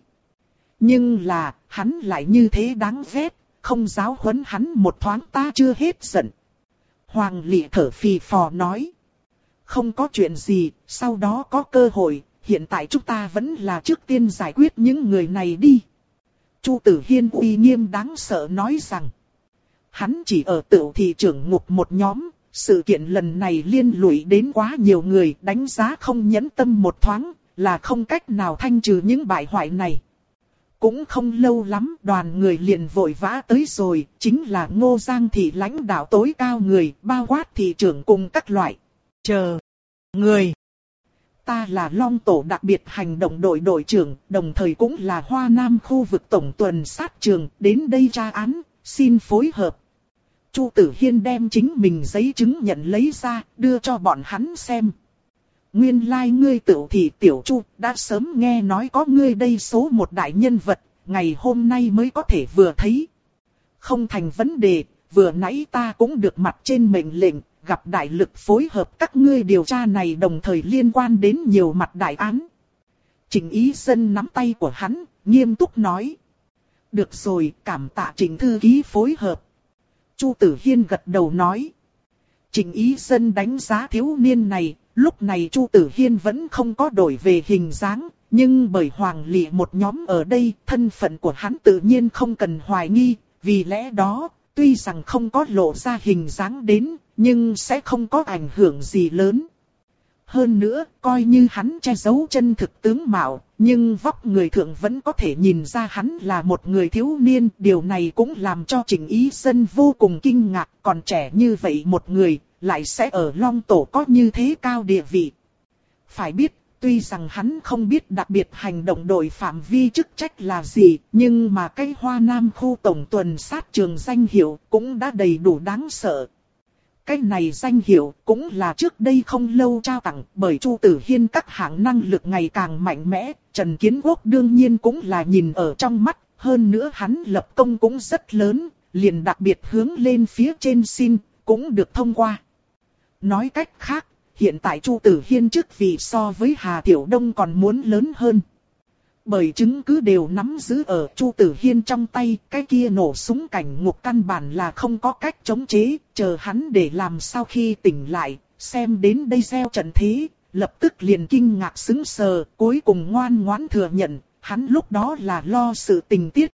Speaker 1: Nhưng là, hắn lại như thế đáng ghét, không giáo huấn hắn một thoáng ta chưa hết giận. Hoàng Lệ thở phì phò nói. Không có chuyện gì, sau đó có cơ hội, hiện tại chúng ta vẫn là trước tiên giải quyết những người này đi. Chu Tử Hiên uy nghiêm đáng sợ nói rằng. Hắn chỉ ở Tửu thị trưởng ngục một nhóm, sự kiện lần này liên lụy đến quá nhiều người, đánh giá không nhẫn tâm một thoáng, là không cách nào thanh trừ những bại hoại này. Cũng không lâu lắm đoàn người liền vội vã tới rồi, chính là Ngô Giang thị lãnh đạo tối cao người, bao quát thị trưởng cùng các loại. Chờ người. Ta là Long Tổ đặc biệt hành động đội đội trưởng, đồng thời cũng là Hoa Nam khu vực tổng tuần sát trường, đến đây tra án, xin phối hợp. Chu Tử Hiên đem chính mình giấy chứng nhận lấy ra, đưa cho bọn hắn xem. Nguyên lai like ngươi Tửu thị tiểu Chu, đã sớm nghe nói có ngươi đây số một đại nhân vật, ngày hôm nay mới có thể vừa thấy. Không thành vấn đề, vừa nãy ta cũng được mặt trên mệnh lệnh, gặp đại lực phối hợp các ngươi điều tra này đồng thời liên quan đến nhiều mặt đại án. Trịnh Ý Dân nắm tay của hắn, nghiêm túc nói. Được rồi, cảm tạ Trịnh thư ký phối hợp. Chu Tử Hiên gật đầu nói. Trịnh Ý Dân đánh giá thiếu niên này, lúc này Chu Tử Hiên vẫn không có đổi về hình dáng, nhưng bởi Hoàng Lệ một nhóm ở đây, thân phận của hắn tự nhiên không cần hoài nghi, vì lẽ đó, tuy rằng không có lộ ra hình dáng đến, nhưng sẽ không có ảnh hưởng gì lớn. Hơn nữa, coi như hắn che giấu chân thực tướng mạo, nhưng vóc người thượng vẫn có thể nhìn ra hắn là một người thiếu niên. Điều này cũng làm cho Trịnh Ý Dân vô cùng kinh ngạc, còn trẻ như vậy một người, lại sẽ ở Long Tổ có như thế cao địa vị. Phải biết, tuy rằng hắn không biết đặc biệt hành động đội phạm vi chức trách là gì, nhưng mà cái Hoa Nam khu tổng tuần sát trường danh hiệu cũng đã đầy đủ đáng sợ. Cái này danh hiệu cũng là trước đây không lâu trao tặng, bởi Chu Tử Hiên các hạng năng lực ngày càng mạnh mẽ, Trần Kiến Quốc đương nhiên cũng là nhìn ở trong mắt, hơn nữa hắn lập công cũng rất lớn, liền đặc biệt hướng lên phía trên xin, cũng được thông qua. Nói cách khác, hiện tại Chu Tử Hiên chức vị so với Hà Tiểu Đông còn muốn lớn hơn. Bởi chứng cứ đều nắm giữ ở Chu Tử Hiên trong tay, cái kia nổ súng cảnh ngục căn bản là không có cách chống chế, chờ hắn để làm sau khi tỉnh lại, xem đến đây gieo trận thế, lập tức liền kinh ngạc sững sờ, cuối cùng ngoan ngoãn thừa nhận, hắn lúc đó là lo sự tình tiết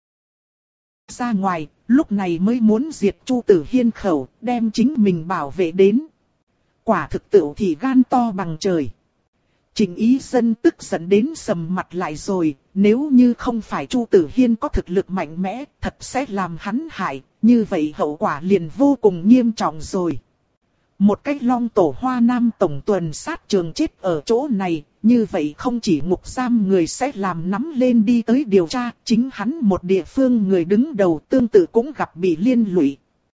Speaker 1: ra ngoài, lúc này mới muốn diệt Chu Tử Hiên khẩu, đem chính mình bảo vệ đến. Quả thực tự thì gan to bằng trời. Trình Ý Dân tức giận đến sầm mặt lại rồi, nếu như không phải Chu Tử Hiên có thực lực mạnh mẽ, thật sẽ làm hắn hại, như vậy hậu quả liền vô cùng nghiêm trọng rồi. Một cái Long Tổ Hoa Nam tổng tuần sát trường chết ở chỗ này, như vậy không chỉ ngục giam người sẽ làm nắm lên đi tới điều tra, chính hắn một địa phương người đứng đầu tương tự cũng gặp bị liên lụy.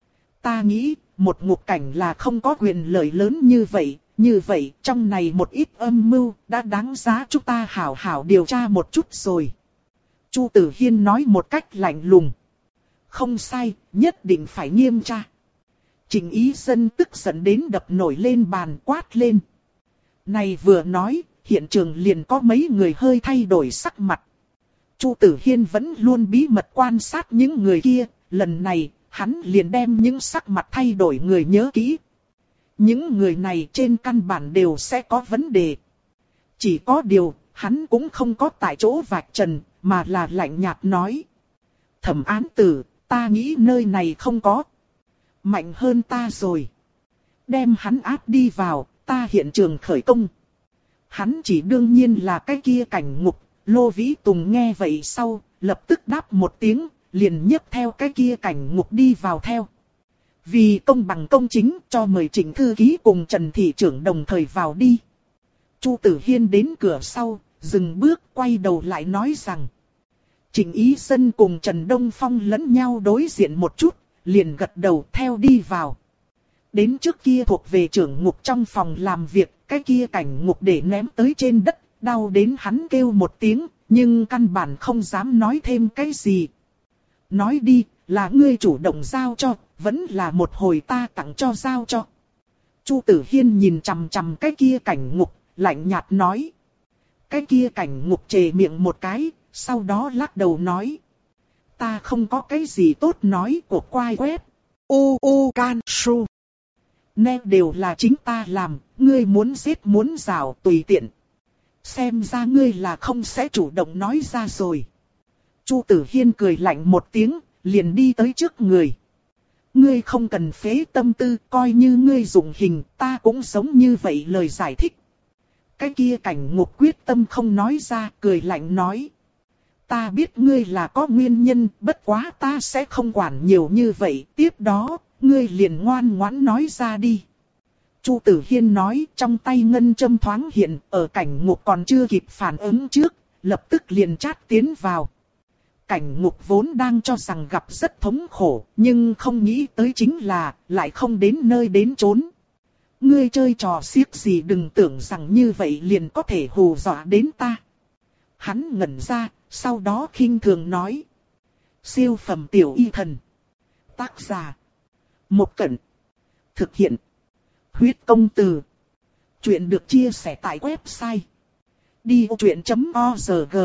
Speaker 1: Ta nghĩ, một ngục cảnh là không có quyền lợi lớn như vậy, như vậy trong này một ít âm mưu đã đáng giá chúng ta hảo hảo điều tra một chút rồi. Chu Tử Hiên nói một cách lạnh lùng. Không sai, nhất định phải nghiêm tra. Trình Ý Dân tức giận đến đập nổi lên bàn quát lên. Này vừa nói, hiện trường liền có mấy người hơi thay đổi sắc mặt. Chu Tử Hiên vẫn luôn bí mật quan sát những người kia, lần này, hắn liền đem những sắc mặt thay đổi người nhớ kỹ. Những người này trên căn bản đều sẽ có vấn đề. Chỉ có điều, hắn cũng không có tại chỗ vạch trần, mà là lạnh nhạt nói. Thẩm án tử, ta nghĩ nơi này không có. Mạnh hơn ta rồi. Đem hắn áp đi vào, ta hiện trường khởi công. Hắn chỉ đương nhiên là cái kia cảnh ngục. Lô Vĩ Tùng nghe vậy sau, lập tức đáp một tiếng, liền nhấc theo cái kia cảnh ngục đi vào theo. Vì công bằng công chính, cho mời Trịnh thư ký cùng Trần thị trưởng đồng thời vào đi. Chu Tử Hiên đến cửa sau, dừng bước quay đầu lại nói rằng. Trịnh Ý Dân cùng Trần Đông Phong lẫn nhau đối diện một chút, liền gật đầu theo đi vào. Đến trước kia thuộc về trưởng ngục trong phòng làm việc, cái kia cảnh ngục để ném tới trên đất, đau đến hắn kêu một tiếng, nhưng căn bản không dám nói thêm cái gì. Nói đi, là ngươi chủ động giao cho, vẫn là một hồi ta tặng cho giao cho. Chu Tử Hiên nhìn chằm chằm cái kia cảnh ngục, lạnh nhạt nói. Cái kia cảnh ngục chề miệng một cái, sau đó lắc đầu nói. Ta không có cái gì tốt nói của quai quét.
Speaker 2: U U Can Su.
Speaker 1: Nè đều là chính ta làm, ngươi muốn giết muốn rào tùy tiện. Xem ra ngươi là không sẽ chủ động nói ra rồi. Chu Tử Hiên cười lạnh một tiếng, liền đi tới trước người. Ngươi không cần phế tâm tư, coi như ngươi dùng hình, ta cũng giống như vậy lời giải thích. Cái kia cảnh ngục quyết tâm không nói ra, cười lạnh nói. Ta biết ngươi là có nguyên nhân, bất quá ta sẽ không quản nhiều như vậy, tiếp đó, ngươi liền ngoan ngoãn nói ra đi. Chu Tử Hiên nói, trong tay ngân châm thoáng hiện, ở cảnh ngục còn chưa kịp phản ứng trước, lập tức liền chát tiến vào. Cảnh ngục vốn đang cho rằng gặp rất thống khổ, nhưng không nghĩ tới chính là, lại không đến nơi đến chốn. Ngươi chơi trò xiếc gì đừng tưởng rằng như vậy liền có thể hù dọa đến ta. Hắn ngẩn ra, sau đó khinh thường nói. Siêu phẩm tiểu y thần. Tác giả. Một Cẩn. Thực hiện. Huyết công từ. Chuyện được chia sẻ tại website. đi ô chuyện chấm org.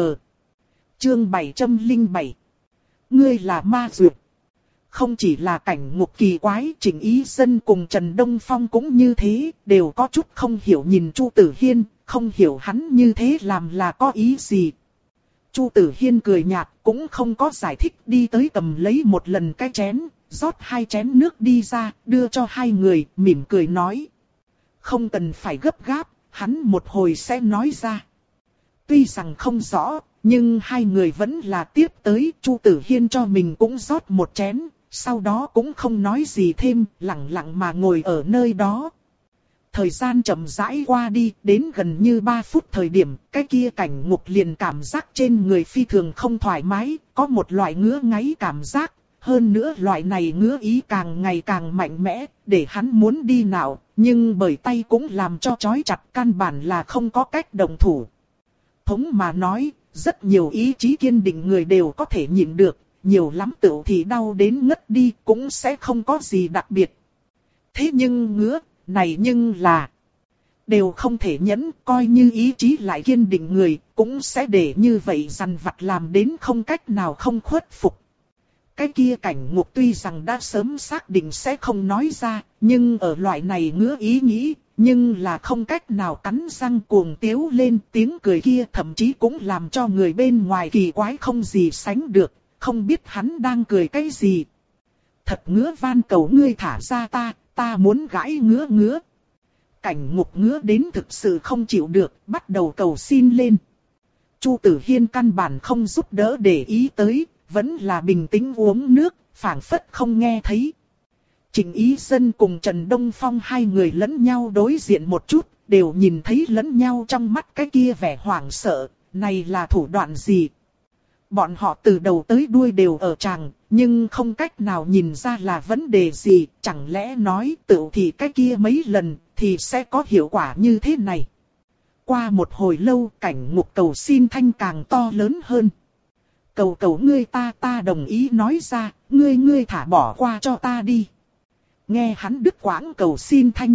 Speaker 1: Chương bảy trăm lẻ bảy. Ngươi là ma duyệt. Không chỉ là cảnh ngục kỳ quái, Trình Ý Dân cùng Trần Đông Phong cũng như thế, đều có chút không hiểu nhìn Chu Tử Hiên, không hiểu hắn như thế làm là có ý gì. Chu Tử Hiên cười nhạt, cũng không có giải thích, đi tới cầm lấy một lần cái chén, rót hai chén nước đi ra, đưa cho hai người, mỉm cười nói. Không cần phải gấp gáp, hắn một hồi sẽ nói ra. Tuy rằng không rõ, nhưng hai người vẫn là tiếp tới, Chu Tử Hiên cho mình cũng rót một chén, sau đó cũng không nói gì thêm, lặng lặng mà ngồi ở nơi đó. Thời gian chậm rãi qua đi, đến gần như ba phút thời điểm, cái kia cảnh ngục liền cảm giác trên người phi thường không thoải mái, có một loại ngứa ngáy cảm giác, hơn nữa loại này ngứa ý càng ngày càng mạnh mẽ, để hắn muốn đi nào, nhưng bởi tay cũng làm cho trói chặt, căn bản là không có cách động thủ. Thống mà nói, rất nhiều ý chí kiên định người đều có thể nhịn được, nhiều lắm tựu thì đau đến ngất đi cũng sẽ không có gì đặc biệt. Thế nhưng ngứa, này nhưng là... đều không thể nhẫn, coi như ý chí lại kiên định người, cũng sẽ để như vậy dằn vặt làm đến không cách nào không khuất phục. Cái kia cảnh ngục tuy rằng đã sớm xác định sẽ không nói ra, nhưng ở loại này ngứa ý nghĩ, nhưng là không cách nào cắn răng cuồng tiếu lên, tiếng cười kia thậm chí cũng làm cho người bên ngoài kỳ quái không gì sánh được, không biết hắn đang cười cái gì. Thật ngứa, van cầu ngươi thả ra ta, ta muốn gãi ngứa ngứa. Cảnh ngục ngứa đến thực sự không chịu được, bắt đầu cầu xin lên. Chu Tử Hiên căn bản không giúp đỡ để ý tới, vẫn là bình tĩnh uống nước, phảng phất không nghe thấy. Trịnh Ý Dân cùng Trần Đông Phong hai người lẫn nhau đối diện một chút, đều nhìn thấy lẫn nhau trong mắt cái kia vẻ hoảng sợ, này là thủ đoạn gì? Bọn họ từ đầu tới đuôi đều ở tràng, nhưng không cách nào nhìn ra là vấn đề gì, chẳng lẽ nói tự thì cái kia mấy lần thì sẽ có hiệu quả như thế này. Qua một hồi lâu, cảnh ngục cầu xin thanh càng to lớn hơn. Cầu cầu ngươi, ta ta đồng ý nói ra, ngươi ngươi thả bỏ qua cho ta đi. Nghe hắn đứt quãng cầu xin thanh.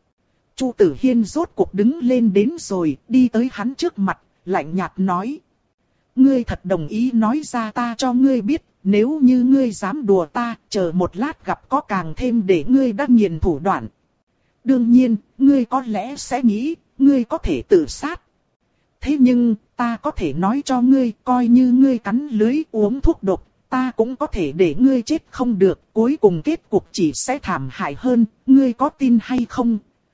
Speaker 1: Chu Tử Hiên rốt cuộc đứng lên đến rồi, đi tới hắn trước mặt, lạnh nhạt nói. Ngươi thật đồng ý nói ra, ta cho ngươi biết, nếu như ngươi dám đùa ta, chờ một lát gặp có càng thêm để ngươi đã nghiền thủ đoạn. Đương nhiên, ngươi có lẽ sẽ nghĩ, ngươi có thể tự sát. Thế nhưng, ta có thể nói cho ngươi, coi như ngươi cắn lưới uống thuốc độc, ta cũng có thể để ngươi chết không được, cuối cùng kết cục chỉ sẽ thảm hại hơn, ngươi có tin hay không?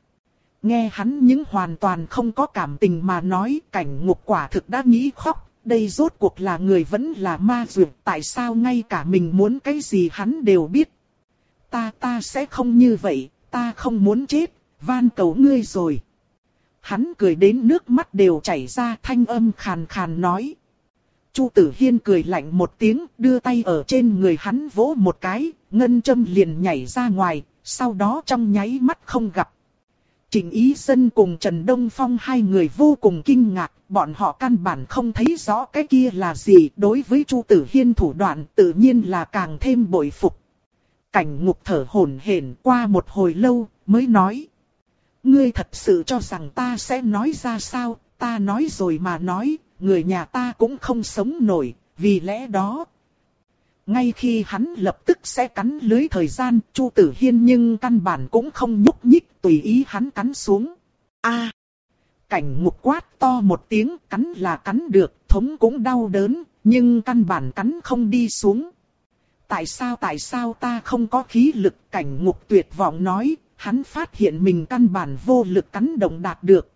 Speaker 1: Nghe hắn những hoàn toàn không có cảm tình mà nói, cảnh ngục quả thực đã nghĩ khóc, đây rốt cuộc là người vẫn là ma dược, tại sao ngay cả mình muốn cái gì hắn đều biết. Ta ta sẽ không như vậy, ta không muốn chết, van cầu ngươi rồi. Hắn cười đến nước mắt đều chảy ra, thanh âm khàn khàn nói. Chu Tử Hiên cười lạnh một tiếng, đưa tay ở trên người hắn vỗ một cái, ngân châm liền nhảy ra ngoài, sau đó trong nháy mắt không gặp. Trịnh Ý Dân cùng Trần Đông Phong hai người vô cùng kinh ngạc, bọn họ căn bản không thấy rõ cái kia là gì, đối với Chu Tử Hiên thủ đoạn tự nhiên là càng thêm bội phục. Cảnh ngục thở hổn hển qua một hồi lâu, mới nói. Ngươi thật sự cho rằng ta sẽ nói ra sao, ta nói rồi mà nói, người nhà ta cũng không sống nổi, vì lẽ đó. Ngay khi hắn lập tức sẽ cắn lưới thời gian, Chu Tử Hiên nhưng căn bản cũng không nhúc nhích, tùy ý hắn cắn xuống. A! Cảnh ngục quát to một tiếng, cắn là cắn được, thống cũng đau đớn, nhưng căn bản cắn không đi xuống. Tại sao tại sao ta không có khí lực? Cảnh ngục tuyệt vọng nói, hắn phát hiện mình căn bản vô lực cắn động đạt được.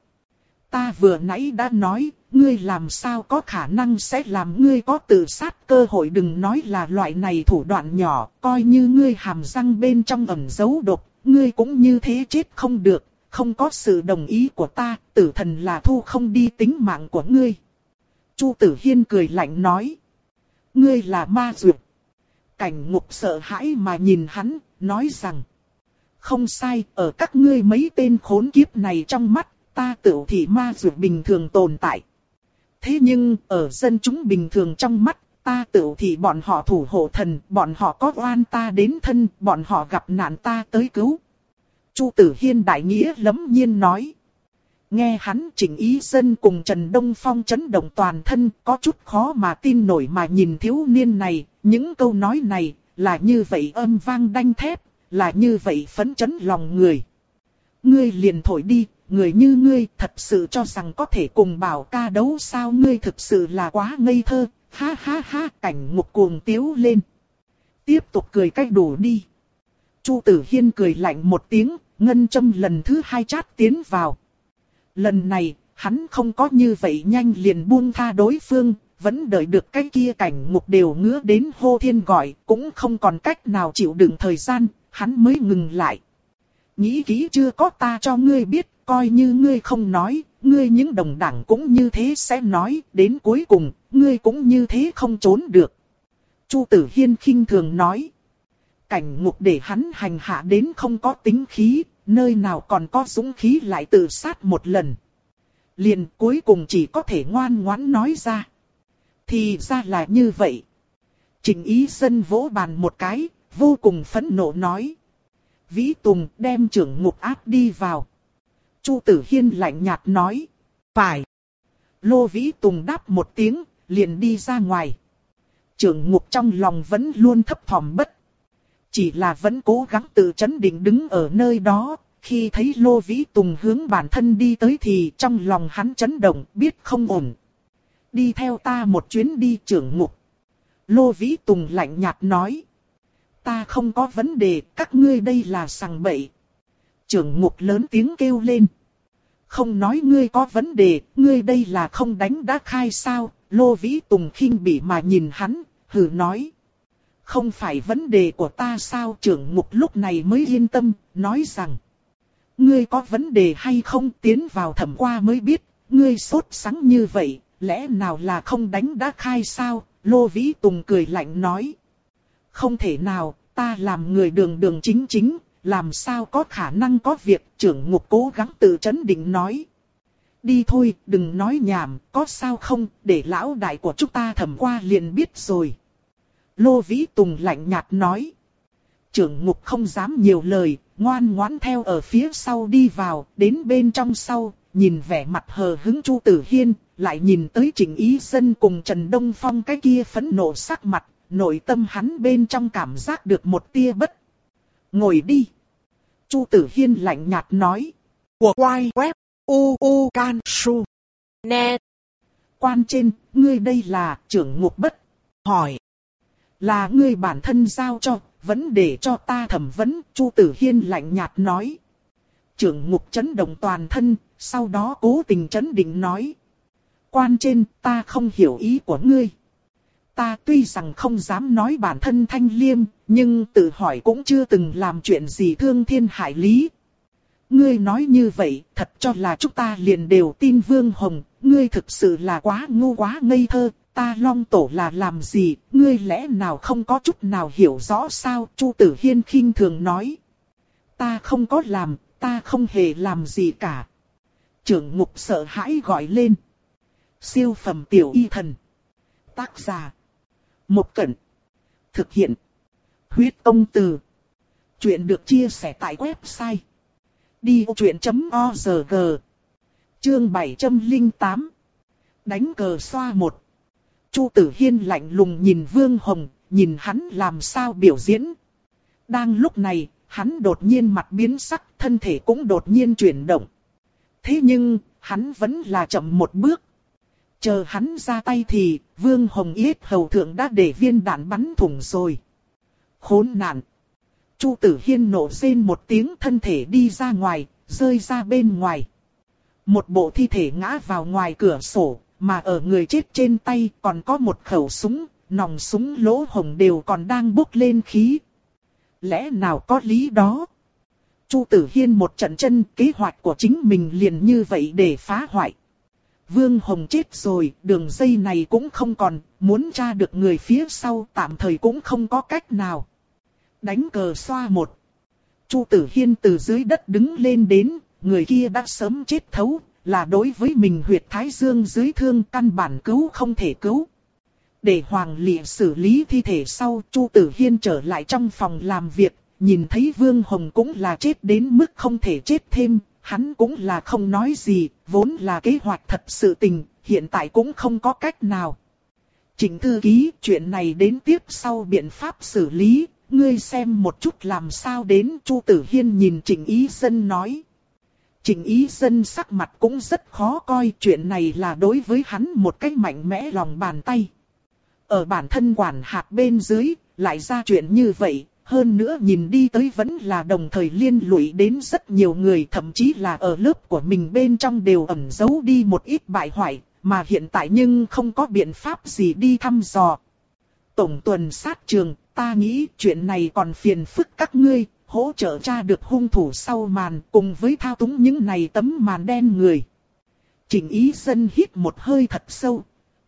Speaker 1: Ta vừa nãy đã nói, ngươi làm sao có khả năng sẽ làm ngươi có tự sát cơ hội, đừng nói là loại này thủ đoạn nhỏ, coi như ngươi hàm răng bên trong ẩn giấu độc, ngươi cũng như thế chết không được, không có sự đồng ý của ta, tử thần là thu không đi tính mạng của ngươi. Chu Tử Hiên cười lạnh nói, ngươi là ma dược. Cảnh ngục sợ hãi mà nhìn hắn, nói rằng, không sai, ở các ngươi mấy tên khốn kiếp này trong mắt, ta tự thị ma dược bình thường tồn tại. Thế nhưng, ở dân chúng bình thường trong mắt, ta tự thị bọn họ thủ hộ thần, bọn họ có oan ta đến thân, bọn họ gặp nạn ta tới cứu. Chu Tử Hiên đại nghĩa lẫm nhiên nói. Nghe hắn Trịnh Ý Dân cùng Trần Đông Phong chấn động toàn thân, có chút khó mà tin nổi mà nhìn thiếu niên này, những câu nói này, là như vậy âm vang đanh thép, là như vậy phấn chấn lòng người. Ngươi liền thổi đi, người như ngươi thật sự cho rằng có thể cùng Bảo ca đấu sao, ngươi thực sự là quá ngây thơ, ha ha ha. Cảnh ngục cuồng tiếu lên. Tiếp tục cười cách đủ đi. Chu Tử Hiên cười lạnh một tiếng, ngân châm lần thứ hai chát tiến vào. Lần này, hắn không có như vậy nhanh liền buông tha đối phương, vẫn đợi được cái kia cảnh ngục đều ngứa đến hô thiên gọi, cũng không còn cách nào chịu đựng thời gian, hắn mới ngừng lại. Nghĩ kỹ chưa, có ta cho ngươi biết, coi như ngươi không nói, ngươi những đồng đảng cũng như thế sẽ nói, đến cuối cùng, ngươi cũng như thế không trốn được. Chu Tử Hiên khinh thường nói. Cảnh ngục để hắn hành hạ đến không có tính khí, nơi nào còn có dũng khí lại tự sát một lần. Liền cuối cùng chỉ có thể ngoan ngoãn nói ra. Thì ra là như vậy. Trịnh Ý Dân vỗ bàn một cái, vô cùng phẫn nộ nói. Vĩ Tùng đem trưởng ngục áp đi vào. Chu Tử Hiên lạnh nhạt nói. Phải. Lô Vĩ Tùng đáp một tiếng, liền đi ra ngoài. Trưởng ngục trong lòng vẫn luôn thấp thỏm bất. Chỉ là vẫn cố gắng tự chấn định đứng ở nơi đó. Khi thấy Lô Vĩ Tùng hướng bản thân đi tới thì trong lòng hắn chấn động, biết không ổn. Đi theo ta một chuyến đi trưởng ngục. Lô Vĩ Tùng lạnh nhạt nói. Ta không có vấn đề, các ngươi đây là sằng bậy. Trưởng ngục lớn tiếng kêu lên. Không nói ngươi có vấn đề, ngươi đây là không đánh đã khai sao? Lô Vĩ Tùng khinh bỉ mà nhìn hắn, hừ nói. Không phải vấn đề của ta sao? Trưởng ngục lúc này mới yên tâm, nói rằng. Ngươi có vấn đề hay không tiến vào thẩm qua mới biết, ngươi sốt sắng như vậy, lẽ nào là không đánh đã khai sao? Lô Vĩ Tùng cười lạnh nói. Không thể nào, ta làm người đường đường chính chính, làm sao có khả năng có việc. Trưởng ngục cố gắng tự trấn định nói. Đi thôi, đừng nói nhảm, có sao không, để lão đại của chúng ta thẩm qua liền biết rồi. Lô Vĩ Tùng lạnh nhạt nói. Trưởng ngục không dám nhiều lời, ngoan ngoãn theo ở phía sau đi vào, đến bên trong sau, nhìn vẻ mặt hờ hững Chu Tử Hiên, lại nhìn tới Trịnh Ý Dân cùng Trần Đông Phong cái kia phẫn nộ sắc mặt, nội tâm hắn bên trong cảm giác được một tia bất. Ngồi đi. Chu Tử Hiên lạnh nhạt nói.
Speaker 2: Của quay web u u can su net.
Speaker 1: Quan trên, ngươi đây là trưởng ngục bất. Hỏi. Là ngươi bản thân giao cho, vẫn để cho ta thẩm vấn. Chu Tử Hiên lạnh nhạt nói. Trưởng ngục chấn động toàn thân, sau đó cố tình chấn định nói. Quan trên, ta không hiểu ý của ngươi. Ta tuy rằng không dám nói bản thân thanh liêm, nhưng tự hỏi cũng chưa từng làm chuyện gì thương thiên hại lý. Ngươi nói như vậy, thật cho là chúng ta liền đều tin Vương Hồng, ngươi thực sự là quá ngu quá ngây thơ, ta Long Tổ là làm gì, ngươi lẽ nào không có chút nào hiểu rõ sao? Chu Tử Hiên khinh thường nói. Ta không có làm, ta không hề làm gì cả. Trưởng ngục sợ hãi gọi lên. Siêu phẩm tiểu y thần. Tác giả. Một Cẩn. Thực hiện. Huyết Công Từ. Chuyện được chia sẻ tại website. đi ô chuyện chấm o rờ giê. Chương bảy trăm lẻ tám. Đánh cờ xoa một. Chu Tử Hiên lạnh lùng nhìn Vương Hồng, nhìn hắn làm sao biểu diễn. Đang lúc này, hắn đột nhiên mặt biến sắc, thân thể cũng đột nhiên chuyển động. Thế nhưng, hắn vẫn là chậm một bước. Chờ hắn ra tay thì, Vương Hồng yết hầu thượng đã để viên đạn bắn thủng rồi. Khốn nạn! Chu Tử Hiên nộ rên một tiếng, thân thể đi ra ngoài, rơi ra bên ngoài. Một bộ thi thể ngã vào ngoài cửa sổ, mà ở người chết trên tay còn có một khẩu súng, nòng súng lỗ hổng đều còn đang bốc lên khí. Lẽ nào có lý đó? Chu Tử Hiên một trận chân, kế hoạch của chính mình liền như vậy để phá hoại. Vương Hồng chết rồi, đường dây này cũng không còn, muốn tra được người phía sau tạm thời cũng không có cách nào. Đánh cờ xoa một. Chu Tử Hiên từ dưới đất đứng lên đến, người kia đã sớm chết thấu, là đối với mình huyệt thái dương dưới thương căn bản cứu không thể cứu. Để Hoàng Lệ xử lý thi thể sau, Chu Tử Hiên trở lại trong phòng làm việc, nhìn thấy Vương Hồng cũng là chết đến mức không thể chết thêm, hắn cũng là không nói gì, vốn là kế hoạch thật sự tình, hiện tại cũng không có cách nào. Trịnh thư ký, chuyện này đến tiếp sau biện pháp xử lý, ngươi xem một chút làm sao đến. Chu Tử Hiên nhìn Trịnh Ý Dân nói. Trịnh Ý Dân sắc mặt cũng rất khó coi, chuyện này là đối với hắn một cách mạnh mẽ lòng bàn tay. Ở bản thân quản hạt bên dưới, lại ra chuyện như vậy, hơn nữa nhìn đi tới vẫn là đồng thời liên lụy đến rất nhiều người, thậm chí là ở lớp của mình bên trong đều ẩn giấu đi một ít bại hoại, mà hiện tại nhưng không có biện pháp gì đi thăm dò. Tổng tuần sát trường, ta nghĩ chuyện này còn phiền phức các ngươi, hỗ trợ tra được hung thủ sau màn cùng với thao túng những này tấm màn đen người. Trịnh Ý Dân hít một hơi thật sâu.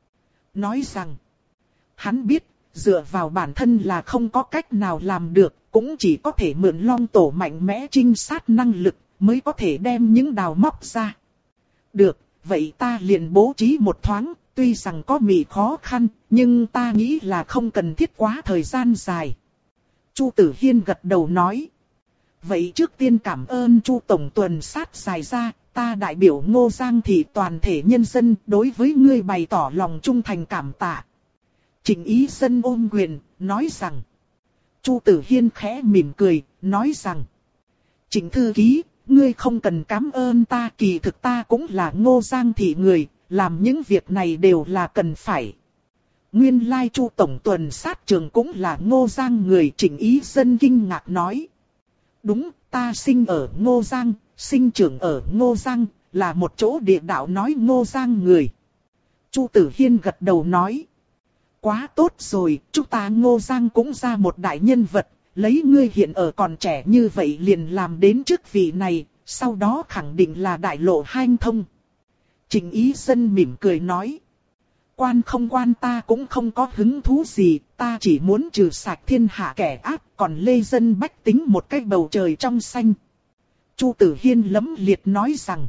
Speaker 1: Nói rằng, hắn biết, dựa vào bản thân là không có cách nào làm được, cũng chỉ có thể mượn Long Tổ mạnh mẽ trinh sát năng lực, mới có thể đem những đào móc ra. Được, vậy ta liền bố trí một thoáng, tuy rằng có mì khó khăn, nhưng ta nghĩ là không cần thiết quá thời gian dài. Chu Tử Hiên gật đầu nói. Vậy trước tiên cảm ơn Chu Tổng tuần sát dài ra, ta đại biểu Ngô Giang thị toàn thể nhân dân đối với ngươi bày tỏ lòng trung thành cảm tạ. Trịnh Ý Dân ôm quyền, nói rằng. Chu Tử Hiên khẽ mỉm cười, nói rằng. Trịnh thư ký, ngươi không cần cảm ơn ta, kỳ thực ta cũng là Ngô Giang thị người, làm những việc này đều là cần phải. Nguyên lai Chu tổng tuần sát trường cũng là Ngô Giang người, Trịnh Ý Dân kinh ngạc nói. Đúng, ta sinh ở Ngô Giang, sinh trưởng ở Ngô Giang, là một chỗ địa đạo nói Ngô Giang người. Chu Tử Hiên gật đầu nói. Quá tốt rồi, chúng ta Ngô Giang cũng ra một đại nhân vật, lấy ngươi hiện ở còn trẻ như vậy liền làm đến chức vị này, sau đó khẳng định là đại lộ hanh thông. Trịnh Ý Dân mỉm cười nói. Quan không quan ta cũng không có hứng thú gì, ta chỉ muốn trừ sạch thiên hạ kẻ ác, còn lê dân bách tính một cái bầu trời trong xanh. Chu Tử Hiên lấm liệt nói rằng.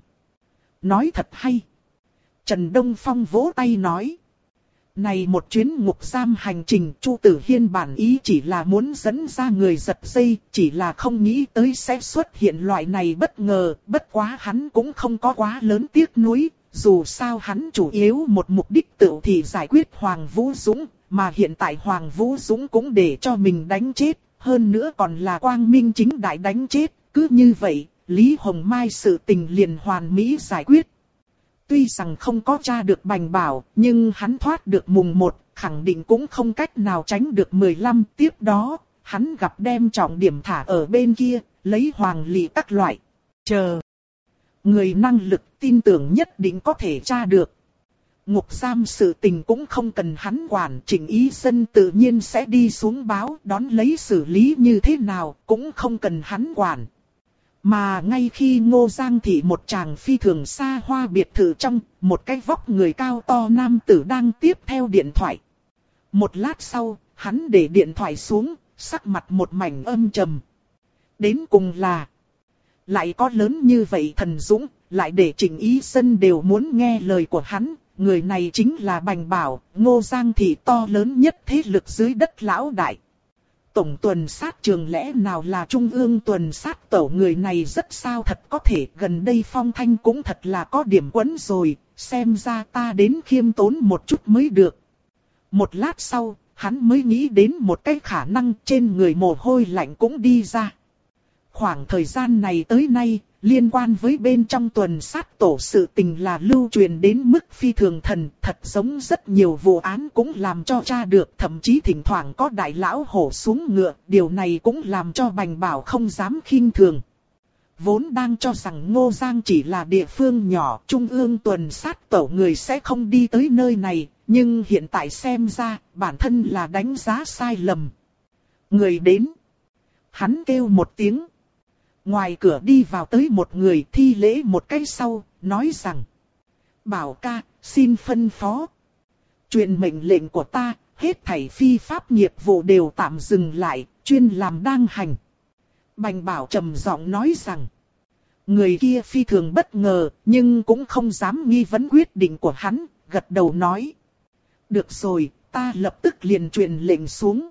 Speaker 1: Nói thật hay. Trần Đông Phong vỗ tay nói. Này một chuyến ngục giam hành trình, Chu Tử Hiên bản ý chỉ là muốn dẫn ra người giật dây, chỉ là không nghĩ tới sẽ xuất hiện loại này bất ngờ, bất quá hắn cũng không có quá lớn tiếc nuối, dù sao hắn chủ yếu một mục đích tự thì giải quyết Hoàng Vũ Dũng, mà hiện tại Hoàng Vũ Dũng cũng để cho mình đánh chết, hơn nữa còn là quang minh chính đại đánh chết, cứ như vậy, Lý Hồng Mai sự tình liền hoàn mỹ giải quyết. Tuy rằng không có tra được Bành Bảo, nhưng hắn thoát được mùng một, khẳng định cũng không cách nào tránh được mười lăm. Tiếp đó, hắn gặp đem trọng điểm thả ở bên kia, lấy hoàng lị các loại. Chờ. Người năng lực tin tưởng nhất định có thể tra được. Ngục giam sự tình cũng không cần hắn quản, Trịnh Ý Dân tự nhiên sẽ đi xuống báo, đón lấy xử lý như thế nào, cũng không cần hắn quản. Mà ngay khi Ngô Giang thị một tràng phi thường xa hoa biệt thự trong, một cái vóc người cao to nam tử đang tiếp theo điện thoại. Một lát sau, hắn để điện thoại xuống, sắc mặt một mảnh âm trầm. Đến cùng là, lại có lớn như vậy thần dũng, lại để Trịnh Ý Dân đều muốn nghe lời của hắn. Người này chính là Bành Bảo, Ngô Giang thị to lớn nhất thế lực dưới đất lão đại. Tổng tuần sát trường lẽ nào là trung ương tuần sát tổ, người này rất sao thật có thể, gần đây phong thanh cũng thật là có điểm quấn rồi, xem ra ta đến khiêm tốn một chút mới được. Một lát sau, hắn mới nghĩ đến một cái khả năng, trên người mồ hôi lạnh cũng đi ra. Khoảng thời gian này tới nay, liên quan với bên trong tuần sát tổ sự tình là lưu truyền đến mức phi thường thần, thật giống rất nhiều vụ án cũng làm cho tra được, thậm chí thỉnh thoảng có đại lão hổ xuống ngựa, điều này cũng làm cho Bành Bảo không dám khinh thường. Vốn đang cho rằng Ngô Giang chỉ là địa phương nhỏ, trung ương tuần sát tổ người sẽ không đi tới nơi này, nhưng hiện tại xem ra, bản thân là đánh giá sai lầm. Người đến. Hắn kêu một tiếng. Ngoài cửa đi vào tới một người, thi lễ một cái sau, nói rằng. Bảo ca, xin phân phó. Truyền mệnh lệnh của ta, hết thảy phi pháp nghiệp vụ đều tạm dừng lại, chuyên làm đang hành. Bành Bảo trầm giọng nói rằng. Người kia phi thường bất ngờ, nhưng cũng không dám nghi vấn quyết định của hắn, gật đầu nói. Được rồi, ta lập tức liền truyền lệnh xuống.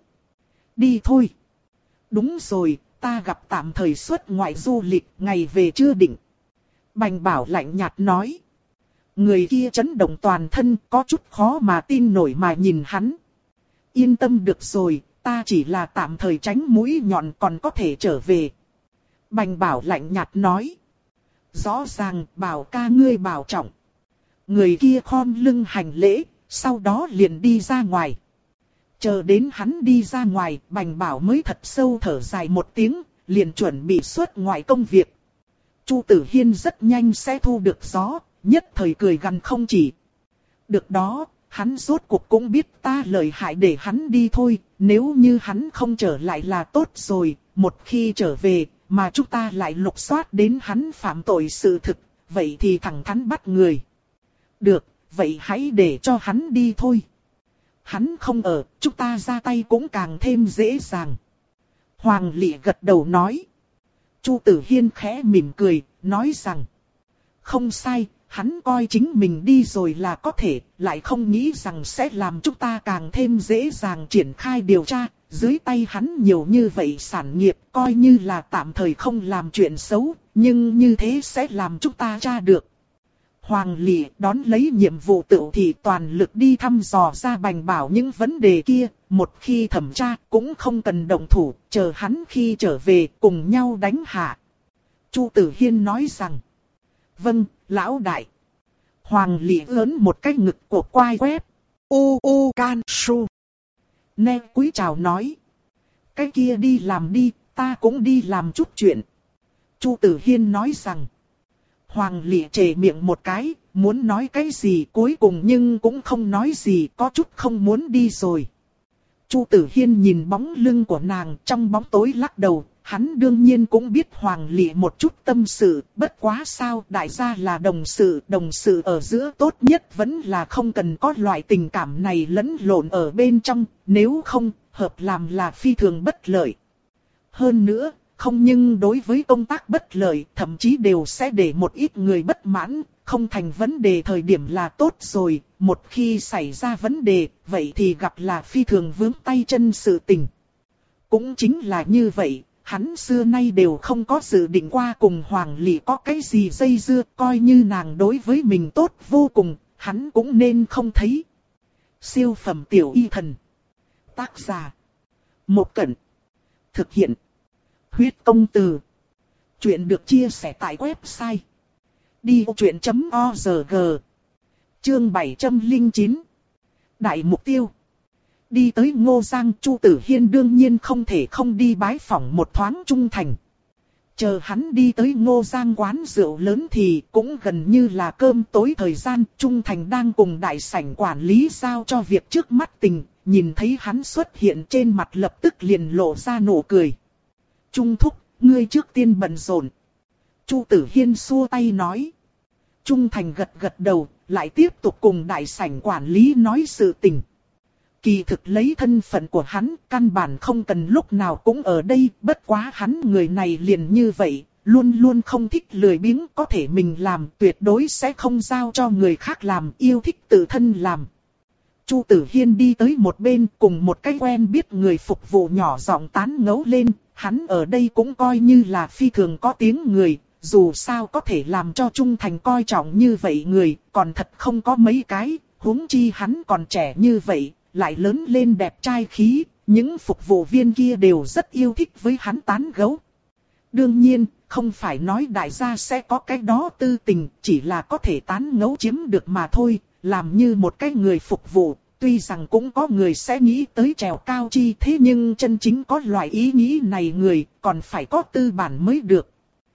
Speaker 1: Đi thôi. Đúng rồi. Ta gặp tạm thời xuất ngoại du lịch, ngày về chưa định. Bành Bảo lạnh nhạt nói. Người kia chấn động toàn thân, có chút khó mà tin nổi mà nhìn hắn. Yên tâm được rồi, ta chỉ là tạm thời tránh mũi nhọn, còn có thể trở về. Bành Bảo lạnh nhạt nói. Rõ ràng, Bảo ca ngươi bảo trọng. Người kia khom lưng hành lễ, sau đó liền đi ra ngoài. Chờ đến hắn đi ra ngoài, Bành Bảo mới thật sâu thở dài một tiếng, liền chuẩn bị xuất ngoại công việc. Chu Tử Hiên rất nhanh sẽ thu được gió, nhất thời cười gằn không chỉ. Được đó, hắn rốt cuộc cũng biết ta lợi hại để hắn đi thôi, nếu như hắn không trở lại là tốt rồi, một khi trở về, mà chúng ta lại lục soát đến hắn phạm tội sự thực, vậy thì thẳng thắn bắt người. Được, vậy hãy để cho hắn đi thôi. Hắn không ở, chúng ta ra tay cũng càng thêm dễ dàng. Hoàng Lị gật đầu nói. Chu Tử Hiên khẽ mỉm cười, nói rằng. Không sai, hắn coi chính mình đi rồi là có thể, lại không nghĩ rằng sẽ làm chúng ta càng thêm dễ dàng triển khai điều tra. dưới tay hắn nhiều như vậy sản nghiệp coi như là tạm thời không làm chuyện xấu, nhưng như thế sẽ làm chúng ta tra được. Hoàng Lị đón lấy nhiệm vụ tự thì toàn lực đi thăm dò ra Bành Bảo những vấn đề kia, một khi thẩm tra cũng không cần động thủ, chờ hắn khi trở về cùng nhau đánh hạ. Chu Tử Hiên nói rằng, vâng, lão đại. Hoàng Lị lớn một cái ngực của quai quép.
Speaker 2: U U Can Su.
Speaker 1: Nè cúi chào nói, cái kia đi làm đi, ta cũng đi làm chút chuyện. Chu Tử Hiên nói rằng, Hoàng Lị trề miệng một cái, muốn nói cái gì cuối cùng nhưng cũng không nói gì, có chút không muốn đi rồi. Chu Tử Hiên nhìn bóng lưng của nàng trong bóng tối lắc đầu, hắn đương nhiên cũng biết Hoàng Lị một chút tâm sự, bất quá sao đại gia là đồng sự, đồng sự ở giữa tốt nhất vẫn là không cần có loại tình cảm này lẫn lộn ở bên trong, nếu không, hợp làm là phi thường bất lợi. Hơn nữa, không nhưng đối với công tác bất lợi, thậm chí đều sẽ để một ít người bất mãn, không thành vấn đề thời điểm là tốt rồi, một khi xảy ra vấn đề, vậy thì gặp là phi thường vướng tay chân sự tình. Cũng chính là như vậy, hắn xưa nay đều không có dự định qua cùng Hoàng Lị có cái gì dây dưa, coi như nàng đối với mình tốt vô cùng, hắn cũng nên không thấy. Siêu phẩm tiểu y thần. Tác giả. Một Cẩn. Thực hiện. Huyết công từ. Chuyện được chia sẻ tại website đi ô truyện chấm org. Chương bảy trăm lẻ chín. Đại mục tiêu. Đi tới Ngô Giang, Chu Tử Hiên đương nhiên không thể không đi bái phỏng một thoáng Trung Thành. Chờ hắn đi tới Ngô Giang quán rượu lớn thì cũng gần như là cơm tối thời gian, Trung Thành đang cùng đại sảnh quản lý giao cho việc trước mắt tình, nhìn thấy hắn xuất hiện trên mặt lập tức liền lộ ra nụ cười. Trung thúc, ngươi trước tiên bận rộn. Chu Tử Hiên xua tay nói. Trung Thành gật gật đầu, lại tiếp tục cùng đại sảnh quản lý nói sự tình. Kỳ thực lấy thân phận của hắn, căn bản không cần lúc nào cũng ở đây, bất quá hắn người này liền như vậy, luôn luôn không thích lười biếng, có thể mình làm, tuyệt đối sẽ không giao cho người khác làm, yêu thích tự thân làm. Chu Tử Hiên đi tới một bên cùng một cái quen biết người phục vụ nhỏ giọng tán ngẫu lên, hắn ở đây cũng coi như là phi thường có tiếng người, dù sao có thể làm cho Trung Thành coi trọng như vậy người, còn thật không có mấy cái, huống chi hắn còn trẻ như vậy, lại lớn lên đẹp trai khí, những phục vụ viên kia đều rất yêu thích với hắn tán gẫu. Đương nhiên, không phải nói đại gia sẽ có cái đó tư tình, chỉ là có thể tán ngẫu chiếm được mà thôi, làm như một cái người phục vụ. Tuy rằng cũng có người sẽ nghĩ tới trèo cao chi, thế nhưng chân chính có loại ý nghĩ này người còn phải có tư bản mới được.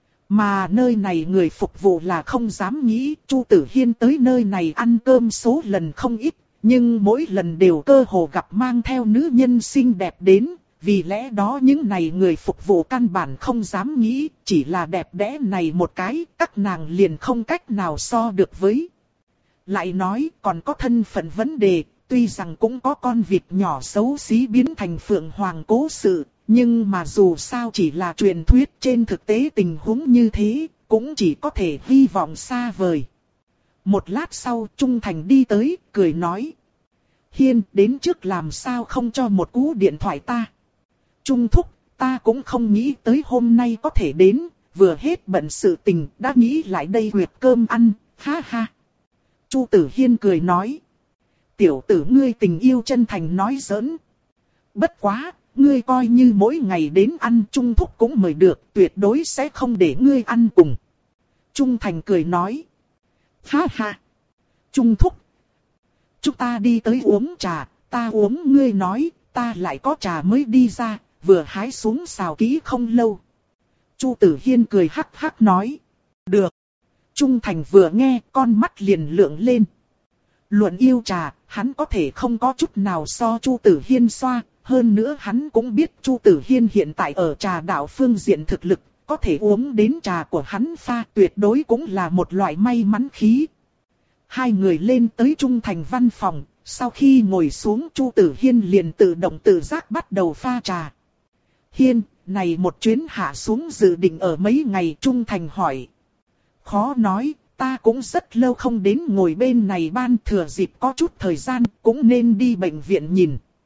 Speaker 1: Mà nơi này người phục vụ là không dám nghĩ. Chu Tử Hiên tới nơi này ăn cơm số lần không ít, nhưng mỗi lần đều cơ hồ gặp mang theo nữ nhân xinh đẹp đến. Vì lẽ đó những này người phục vụ căn bản không dám nghĩ, chỉ là đẹp đẽ này một cái, các nàng liền không cách nào so được với. Lại nói còn có thân phận vấn đề. Tuy rằng cũng có con vịt nhỏ xấu xí biến thành phượng hoàng cố sự, nhưng mà dù sao chỉ là truyền thuyết, trên thực tế tình huống như thế, cũng chỉ có thể hy vọng xa vời. Một lát sau Trung Thành đi tới, cười nói. Hiên, đến trước làm sao không cho một cú điện thoại ta. Trung thúc, ta cũng không nghĩ tới hôm nay có thể đến, vừa hết bận sự tình, đã nghĩ lại đây huyệt cơm ăn, ha ha. Chu Tử Hiên cười nói. Tiểu tử ngươi tình yêu chân thành nói giỡn. Bất quá, ngươi coi như mỗi ngày đến ăn Trung thúc cũng mời được, tuyệt đối sẽ không để ngươi ăn cùng. Trung Thành cười nói. Ha ha. Trung thúc. Chúng ta đi tới uống trà, ta uống ngươi nói, ta lại có trà mới đi ra, vừa hái xuống xào kỹ không lâu. Chu Tử Hiên cười hắc hắc nói. Được. Trung Thành vừa nghe, con mắt liền lượng lên. Luận yêu trà, hắn có thể không có chút nào so Chu Tử Hiên xoa, hơn nữa hắn cũng biết Chu Tử Hiên hiện tại ở trà đạo phương diện thực lực, có thể uống đến trà của hắn pha tuyệt đối cũng là một loại may mắn khí. Hai người lên tới Trung Thành văn phòng, sau khi ngồi xuống Chu Tử Hiên liền tự động tự giác bắt đầu pha trà. Hiên, này một chuyến hạ xuống dự định ở mấy ngày? Trung Thành hỏi. Khó nói. Ta cũng rất lâu không đến ngồi bên này ban, thừa dịp có chút thời gian, cũng nên đi bệnh viện nhìn.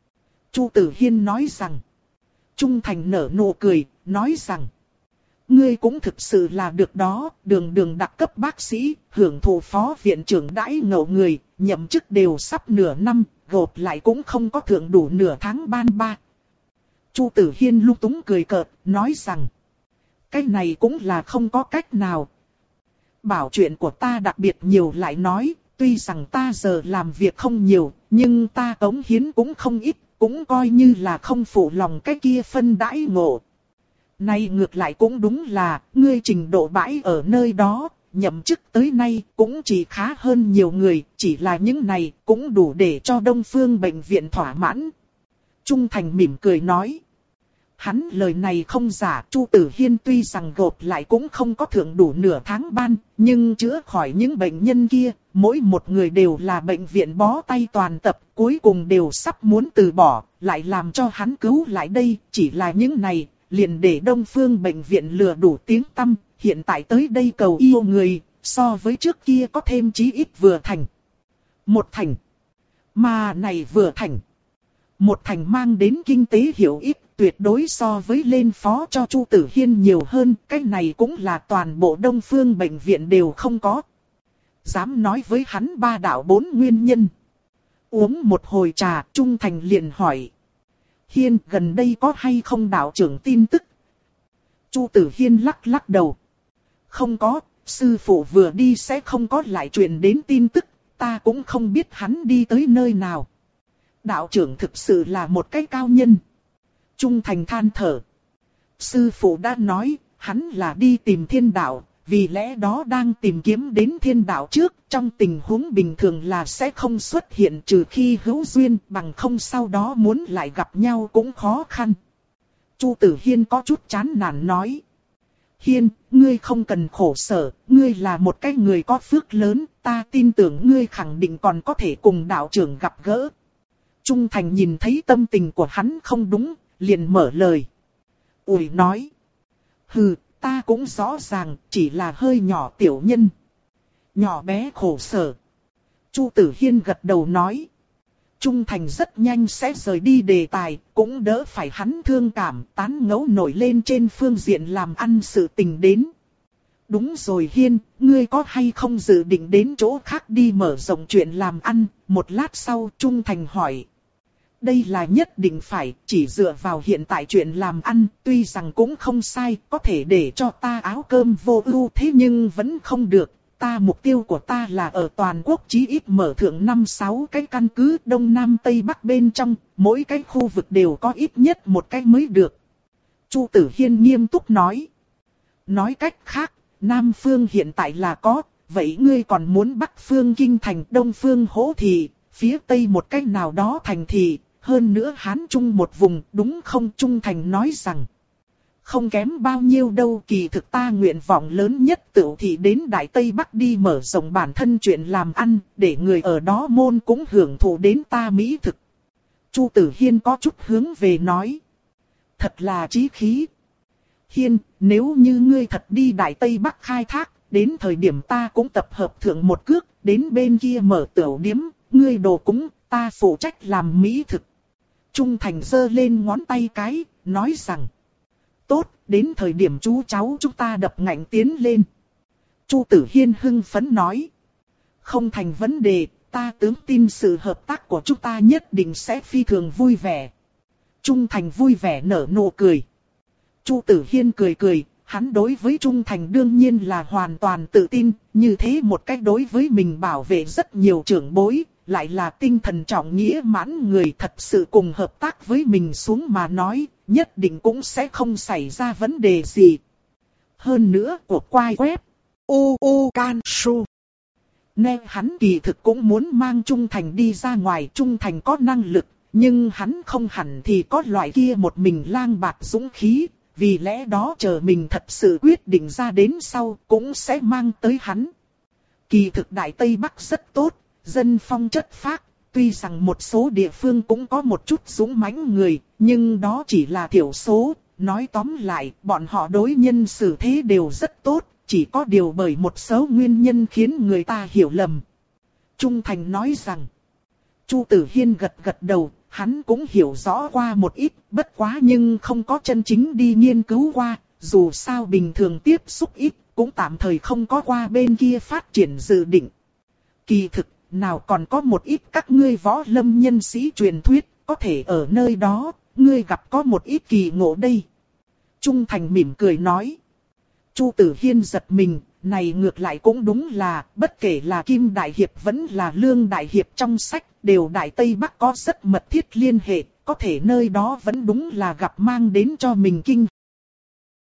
Speaker 1: Chu Tử Hiên nói rằng. Trung Thành nở nụ cười, nói rằng. Ngươi cũng thực sự là được đó, đường đường đặc cấp bác sĩ, hưởng thụ phó viện trưởng đãi ngộ người, nhậm chức đều sắp nửa năm, gộp lại cũng không có thưởng đủ nửa tháng ban ba. Chu Tử Hiên lung túng cười cợt, nói rằng. Cái này cũng là không có cách nào. Bảo chuyện của ta đặc biệt nhiều lại nói, tuy rằng ta giờ làm việc không nhiều, nhưng ta cống hiến cũng không ít, cũng coi như là không phụ lòng cái kia phân đãi ngộ. Này ngược lại cũng đúng là, ngươi trình độ bãi ở nơi đó, nhậm chức tới nay cũng chỉ khá hơn nhiều người, chỉ là những này cũng đủ để cho Đông Phương Bệnh viện thỏa mãn. Trung Thành mỉm cười nói. Hắn lời này không giả, Chu Tử Hiên tuy rằng gộp lại cũng không có thưởng đủ nửa tháng ban, nhưng chữa khỏi những bệnh nhân kia, mỗi một người đều là bệnh viện bó tay toàn tập, cuối cùng đều sắp muốn từ bỏ, lại làm cho hắn cứu lại đây, chỉ là những này, liền để Đông Phương Bệnh viện lừa đủ tiếng tăm, hiện tại tới đây cầu yêu người, so với trước kia có thêm chí ít vừa thành. Một thành. Mà này vừa thành. Một thành mang đến kinh tế hiệu ích, tuyệt đối so với lên phó cho Chu Tử Hiên nhiều hơn, cái này cũng là toàn bộ Đông Phương Bệnh viện đều không có. Dám nói với hắn ba đạo bốn nguyên nhân. Uống một hồi trà, Trung Thành liền hỏi. Hiên, gần đây có hay không đạo trưởng tin tức? Chu Tử Hiên lắc lắc đầu. Không có, sư phụ vừa đi sẽ không có lại truyền đến tin tức, ta cũng không biết hắn đi tới nơi nào. Đạo trưởng thực sự là một cái cao nhân. Trung Thành than thở. Sư phụ đã nói, hắn là đi tìm thiên đạo, vì lẽ đó đang tìm kiếm đến thiên đạo trước, trong tình huống bình thường là sẽ không xuất hiện trừ khi hữu duyên, bằng không sau đó muốn lại gặp nhau cũng khó khăn. Chu Tử Hiên có chút chán nản nói. Hiên, ngươi không cần khổ sở, ngươi là một cái người có phước lớn, ta tin tưởng ngươi khẳng định còn có thể cùng đạo trưởng gặp gỡ. Trung Thành nhìn thấy tâm tình của hắn không đúng, liền mở lời. Ủi nói. Hừ, ta cũng rõ ràng, chỉ là hơi nhỏ tiểu nhân. Nhỏ bé khổ sở. Chu Tử Hiên gật đầu nói. Trung Thành rất nhanh sẽ rời đi đề tài, cũng đỡ phải hắn thương cảm, tán ngẫu nổi lên trên phương diện làm ăn sự tình đến. Đúng rồi Hiên, ngươi có hay không dự định đến chỗ khác đi mở rộng chuyện làm ăn? Một lát sau Trung Thành hỏi. Đây là nhất định phải, chỉ dựa vào hiện tại chuyện làm ăn, tuy rằng cũng không sai, có thể để cho ta áo cơm vô ưu, thế nhưng vẫn không được. Ta mục tiêu của ta là ở toàn quốc chí ít mở thượng năm sáu cái căn cứ Đông Nam Tây Bắc bên trong, mỗi cái khu vực đều có ít nhất một cái mới được. Chu Tử Hiên nghiêm túc nói. Nói cách khác, Nam Phương hiện tại là có, vậy ngươi còn muốn Bắc Phương Kinh Thành, Đông Phương Hỗ Thị, phía Tây một cái nào đó thành thị, hơn nữa Hán Trung một vùng, đúng không? Trung Thành nói rằng. Không kém bao nhiêu đâu, kỳ thực ta nguyện vọng lớn nhất tựu thị đến Đại Tây Bắc đi mở rộng bản thân chuyện làm ăn, để người ở đó môn cũng hưởng thụ đến ta mỹ thực. Chu Tử Hiên có chút hướng về nói. Thật là chí khí. Hiên, nếu như ngươi thật đi Đại Tây Bắc khai thác, đến thời điểm ta cũng tập hợp thượng một cước, đến bên kia mở tiểu điếm, ngươi đồ cúng, ta phụ trách làm mỹ thực. Trung Thành giơ lên ngón tay cái, nói rằng. Tốt, đến thời điểm chú cháu chúng ta đập ngạnh tiến lên. Chu Tử Hiên hưng phấn nói. Không thành vấn đề, ta tướng tin sự hợp tác của chúng ta nhất định sẽ phi thường vui vẻ. Trung Thành vui vẻ nở nụ cười. Chu Tử Hiên cười cười, hắn đối với Trung Thành đương nhiên là hoàn toàn tự tin, như thế một cách đối với mình bảo vệ rất nhiều trưởng bối, lại là tinh thần trọng nghĩa mãn người, thật sự cùng hợp tác với mình xuống mà nói, nhất định cũng sẽ không xảy ra vấn đề gì. Hơn nữa, của quai web, u u can su. Nên hắn kỳ thực cũng muốn mang Trung Thành đi ra ngoài, Trung Thành có năng lực, nhưng hắn không hẳn thì có loại kia một mình lang bạt dũng khí, vì lẽ đó chờ mình thật sự quyết định ra đến sau cũng sẽ mang tới hắn. Kỳ thực Đại Tây Bắc rất tốt, dân phong chất phác, tuy rằng một số địa phương cũng có một chút dũng mãnh người, nhưng đó chỉ là thiểu số, nói tóm lại, bọn họ đối nhân xử thế đều rất tốt, chỉ có điều bởi một số nguyên nhân khiến người ta hiểu lầm. Trung Thành nói rằng, Chu Tử Hiên gật gật đầu, hắn cũng hiểu rõ qua một ít, bất quá nhưng không có chân chính đi nghiên cứu qua, dù sao bình thường tiếp xúc ít, cũng tạm thời không có qua bên kia phát triển dự định. Kỳ thực, nào còn có một ít các ngươi võ lâm nhân sĩ truyền thuyết, có thể ở nơi đó, ngươi gặp có một ít kỳ ngộ đây. Trung Thành mỉm cười nói. Chu Tử Hiên giật mình, này ngược lại cũng đúng là, bất kể là Kim Đại Hiệp vẫn là Lương Đại Hiệp trong sách, đều Đại Tây Bắc có rất mật thiết liên hệ, có thể nơi đó vẫn đúng là gặp mang đến cho mình kinh